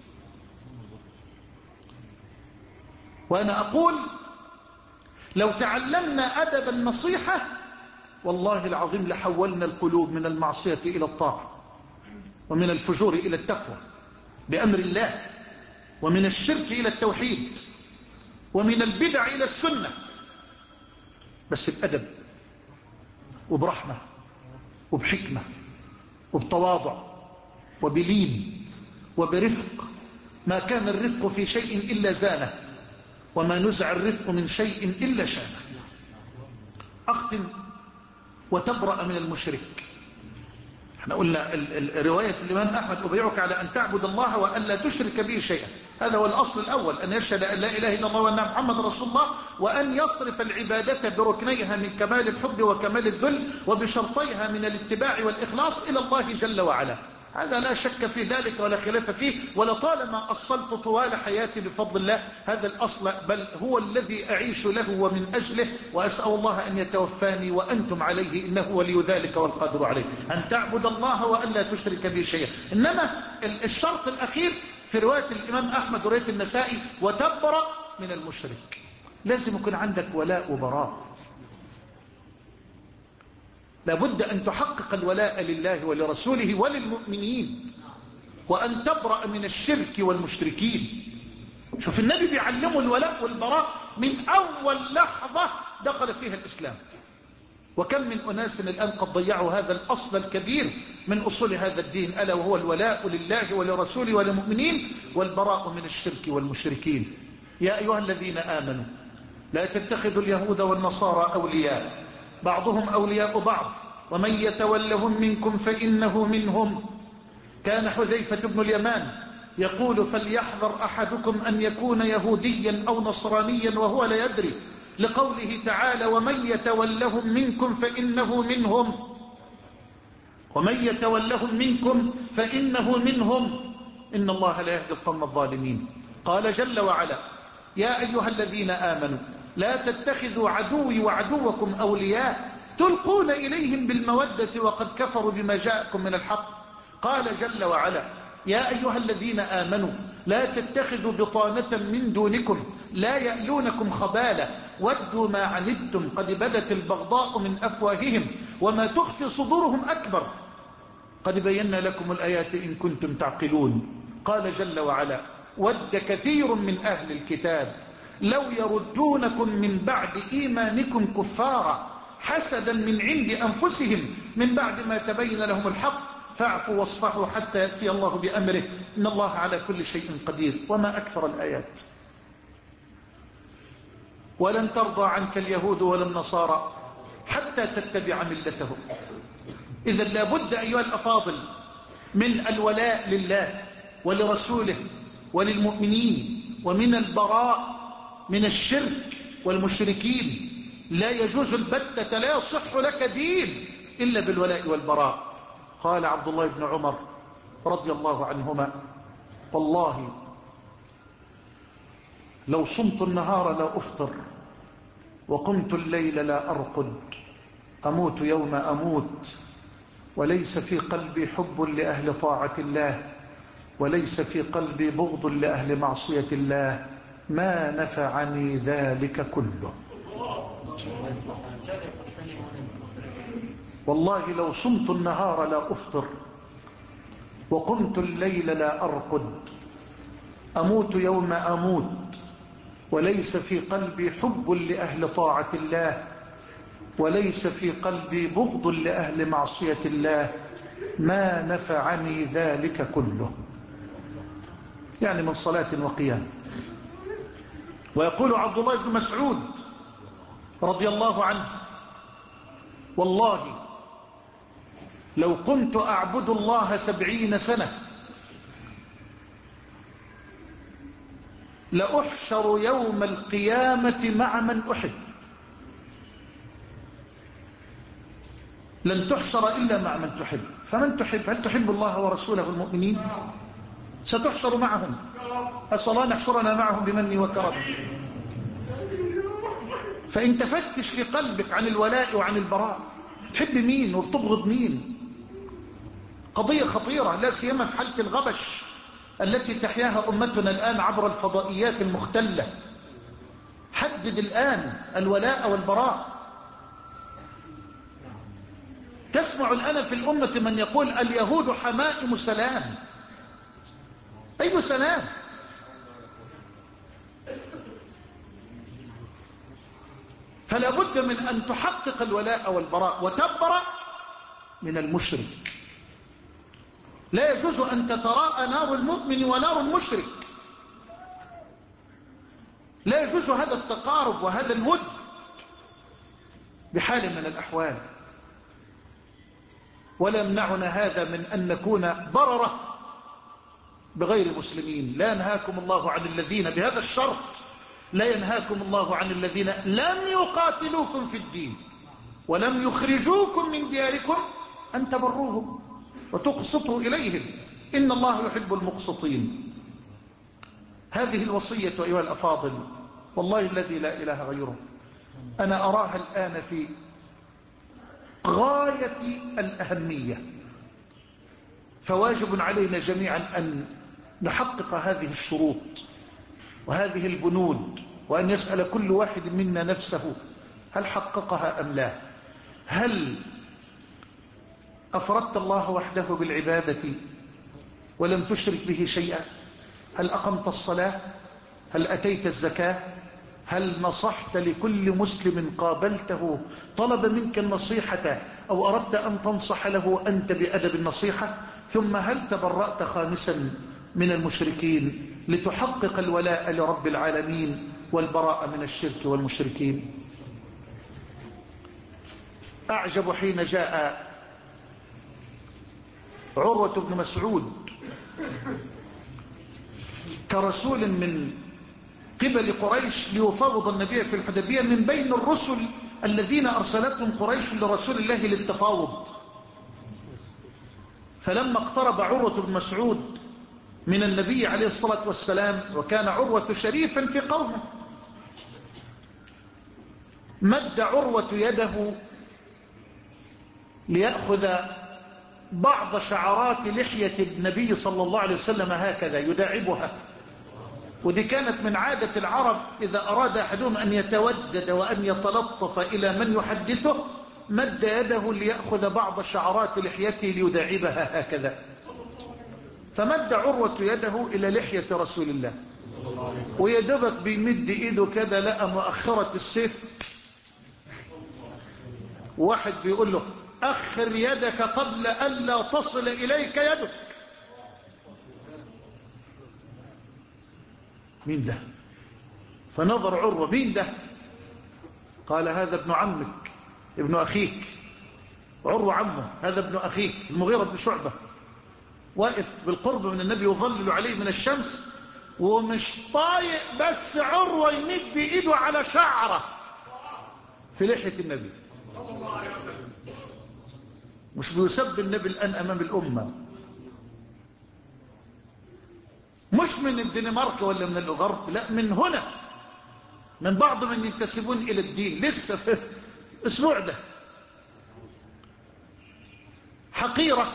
وأنا أقول لو تعلمنا أدب النصيحة والله العظيم لحولنا القلوب من المعصية إلى الطاعة، ومن الفجور إلى التقوى بأمر الله، ومن الشرك إلى التوحيد، ومن البدع إلى السنة، بس بأدب وبرحمة وبحكمة وبتواضع وبلين وبرفق. ما كان الرفق في شيء إلا زانه، وما نزع الرفق من شيء إلا شانه. أختم وتبرأ من المشرك. احنا قلنا رواية الإمام أحمد أبيعك على أن تعبد الله وأن لا تشرك به شيئا، هذا هو الأصل الأول، أن يشهد أن لا إله إلا الله وأن محمد رسول الله، وأن يصرف العبادة بركنيها من كمال الحب وكمال الذل وبشرطيها من الاتباع والإخلاص إلى الله جل وعلا. هذا لا شك في ذلك ولا خلاف فيه، ولطالما أصلت طوال حياتي بفضل الله هذا الأصل، بل هو الذي أعيش له ومن أجله، وأسأل الله أن يتوفاني وأنتم عليه، إنه ولي ذلك والقادر عليه، أن تعبد الله وأن لا تشرك به شيئا. إنما الشرط الأخير في رواية الإمام أحمد ورواية النسائي وتبرأ من المشرك، لازم يكون عندك ولاء وبراء. لابد أن تحقق الولاء لله ولرسوله وللمؤمنين، وأن تبرأ من الشرك والمشركين. شوف النبي بيعلمه الولاء والبراء من أول لحظة دخل فيها الإسلام. وكم من أناس الآن قد ضيعوا هذا الأصل الكبير من أصول هذا الدين، ألا وهو الولاء لله ولرسوله وللمؤمنين والبراء من الشرك والمشركين. يا أيها الذين آمنوا لا تتخذوا اليهود والنصارى أولياء بعضهم أولياء بعض ومن يتولهم منكم فإنه منهم. كان حذيفة بن اليمان يقول فليحذر أحدكم أن يكون يهوديا أو نصرانيا وهو لا يدري، لقوله تعالى ومن يتولهم منكم فإنه منهم، ومن يتولهم منكم فإنه منهم، إن الله لا يهدي القوم الظالمين. قال جل وعلا يا أيها الذين آمنوا لا تتخذوا عدوي وعدوكم أولياء تلقون إليهم بالمودة وقد كفروا بما جاءكم من الحق. قال جل وعلا يا أيها الذين آمنوا لا تتخذوا بطانة من دونكم لا يألونكم خبالا ودوا ما عنتم قد بدت البغضاء من أفواههم وما تخفي صدورهم أكبر قد بينا لكم الآيات إن كنتم تعقلون. قال جل وعلا ود كثير من أهل الكتاب لو يردونكم من بعد إيمانكم كفارا حسدا من عند أنفسهم من بعد ما تبين لهم الحق فاعفوا واصفحوا حتى يأتي الله بأمره إن الله على كل شيء قدير. وما أكثر الآيات. ولن ترضى عنك اليهود ولا النصارى حتى حتى تتبع ملته. إذا لابد أيها الأفاضل من الولاء لله ولرسوله وللمؤمنين، ومن البراء من الشرك والمشركين. لا يجوز البتة، لا يصح لك دين إلا بالولاء والبراء. قال عبد الله بن عمر رضي الله عنهما: والله لو صمت النهار لا أفطر، وقمت الليل لا أرقد، أموت يوم أموت، وليس في قلبي حب لأهل طاعة الله، وليس في قلبي بغض لأهل معصية الله، ما نفعني ذلك كله. والله لو صمت النهار لا أفطر، وقمت الليل لا أرقد، أموت يوم أموت، وليس في قلبي حب لأهل طاعة الله، وليس في قلبي بغض لأهل معصية الله، ما نفعني ذلك كله. يعني من صلاة وقيام. ويقول عبد الله بن مسعود رضي الله عنه: والله لو كنت أعبد الله سبعين سنة لأحشر يوم القيامة مع من أحب. لن تحشر إلا مع من تحب. فمن تحب؟ هل تحب الله ورسوله والمؤمنين؟ ستحشر معهم. أسأل الله نحشرنا معهم بمنه وكرمه. فإن تفتش في قلبك عن الولاء وعن البراء، تحب مين وبتبغض مين؟ قضية خطيرة، لا سيما في حالة الغبش التي تحياها أمتنا الآن عبر الفضائيات المختلة. حدد الآن الولاء والبراء. تسمع الآن في الأمة من يقول اليهود حمائم سلام. أي سلام؟ فلا بد من أن تحقق الولاء والبراء وتبرأ من المشرك. لا يجوز أن تتراءى نار المؤمن ونار المشرك. لا يجوز هذا التقارب وهذا الود بحال من الأحوال. ولا يمنعنا هذا من أن نكون بررة بغير المسلمين. لا ينهاكم الله عن الذين، بهذا الشرط، لا ينهاكم الله عن الذين لم يقاتلوكم في الدين ولم يخرجوكم من دياركم أن تبروهم وتقسطوا إليهم، إن الله يحب المقسطين. هذه الوصية أيها الأفاضل، والله الذي لا إله غيره، أنا أراها الآن في غاية الأهمية. فواجب علينا جميعا أن نحقق هذه الشروط وهذه البنود، وأن يسأل كل واحد منا نفسه هل حققها أم لا. هل أفردت الله وحده بالعبادة ولم تشرك به شيئا؟ هل أقمت الصلاة؟ هل أتيت الزكاة؟ هل نصحت لكل مسلم قابلته طلب منك النصيحة أو أردت أن تنصح له أنت بأدب النصيحة؟ ثم هل تبرأت خامسا من المشركين لتحقق الولاء لرب العالمين والبراءة من الشرك والمشركين؟ أعجب حين جاء عروة بن مسعود كرسول من قبل قريش ليفاوض النبي في الحديبية من بين الرسل الذين أرسلتهم قريش لرسول الله للتفاوض. فلما اقترب عروة بن مسعود من النبي عليه الصلاة والسلام، وكان عروة شريفا في قومه، مد عروة يده ليأخذ بعض شعرات لحية النبي صلى الله عليه وسلم هكذا يداعبها. ودي كانت من عادة العرب، إذا أراد أحدهم أن يتودد وأن يتلطف إلى من يحدثه مد يده ليأخذ بعض شعرات لحيته ليداعبها هكذا. فمد عروة يده إلى لحية رسول الله، ويدبك بيمد إيده كذا لقى مؤخرة السيف. واحد بيقول له أخر يدك قبل ألا تصل إليك يدك. مين ده؟ فنظر عروة، مين ده؟ قال هذا ابن عمك ابن أخيك، عروة عمه، هذا ابن أخيك المغيرة بن شعبة، واقف بالقرب من النبي يظلل عليه من الشمس، ومش طايق بس عروة يمد ايده على شعره في لحية النبي، مش بيسب النبي الآن أمام الأمة، مش من الدنمارك ولا من الغرب، لا، من هنا، من بعض من ينتسبون إلى الدين لسه في الأسبوع ده. حقيرة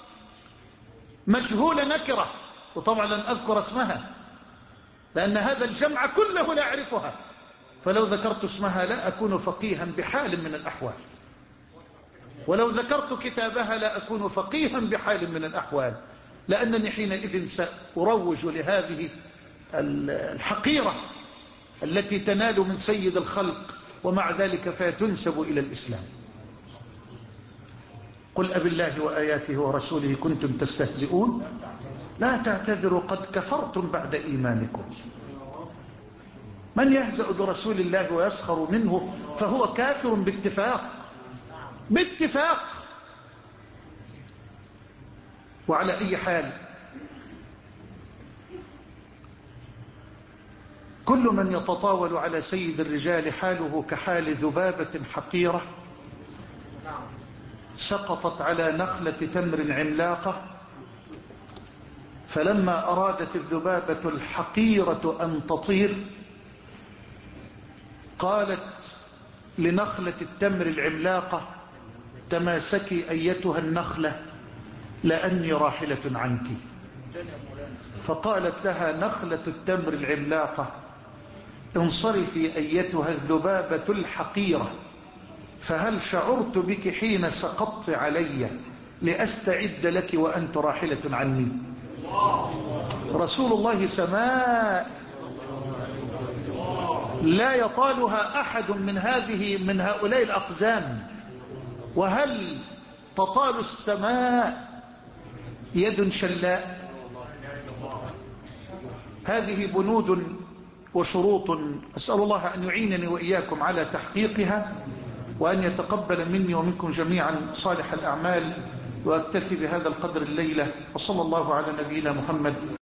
مجهولة نكرة، وطبعا لن أذكر اسمها لأن هذا الجمع كله لا أعرفها، فلو ذكرت اسمها لا أكون فقيها بحال من الأحوال، ولو ذكرت كتابها لا أكون فقيها بحال من الأحوال، لأنني حينئذ سأروج لهذه الحقيرة التي تنال من سيد الخلق ومع ذلك فتنسب إلى الإسلام. قل أب الله وآياته ورسوله كنتم تستهزئون لا تعتذروا قد كفرتم بعد إيمانكم. من يهزأ برسول الله ويسخر منه فهو كافر باتفاق، باتفاق. وعلى أي حال، كل من يتطاول على سيد الرجال حاله كحال ذبابة حقيرة سقطت على نخلة تمر عملاقة، فلما أرادت الذبابة الحقيرة أن تطير قالت لنخلة التمر العملاقة تماسكي أيتها النخلة لأني راحلة عنك. فقالت لها نخلة التمر العملاقة انصرفي أيتها الذبابة الحقيرة، فهل شعرت بك حين سقطت علي لأستعد لك وأنت راحلة عني؟ رسول الله سماء لا يطالها أحد من هذه من هؤلاء الأقزام. وهل تطال السماء يد شلاء؟ هذه بنود وشروط أسأل الله أن يعينني وإياكم على تحقيقها، وأن يتقبل مني ومنكم جميعا صالح الأعمال، وأكتفي بهذا القدر الليلة، وصلى الله على نبينا محمد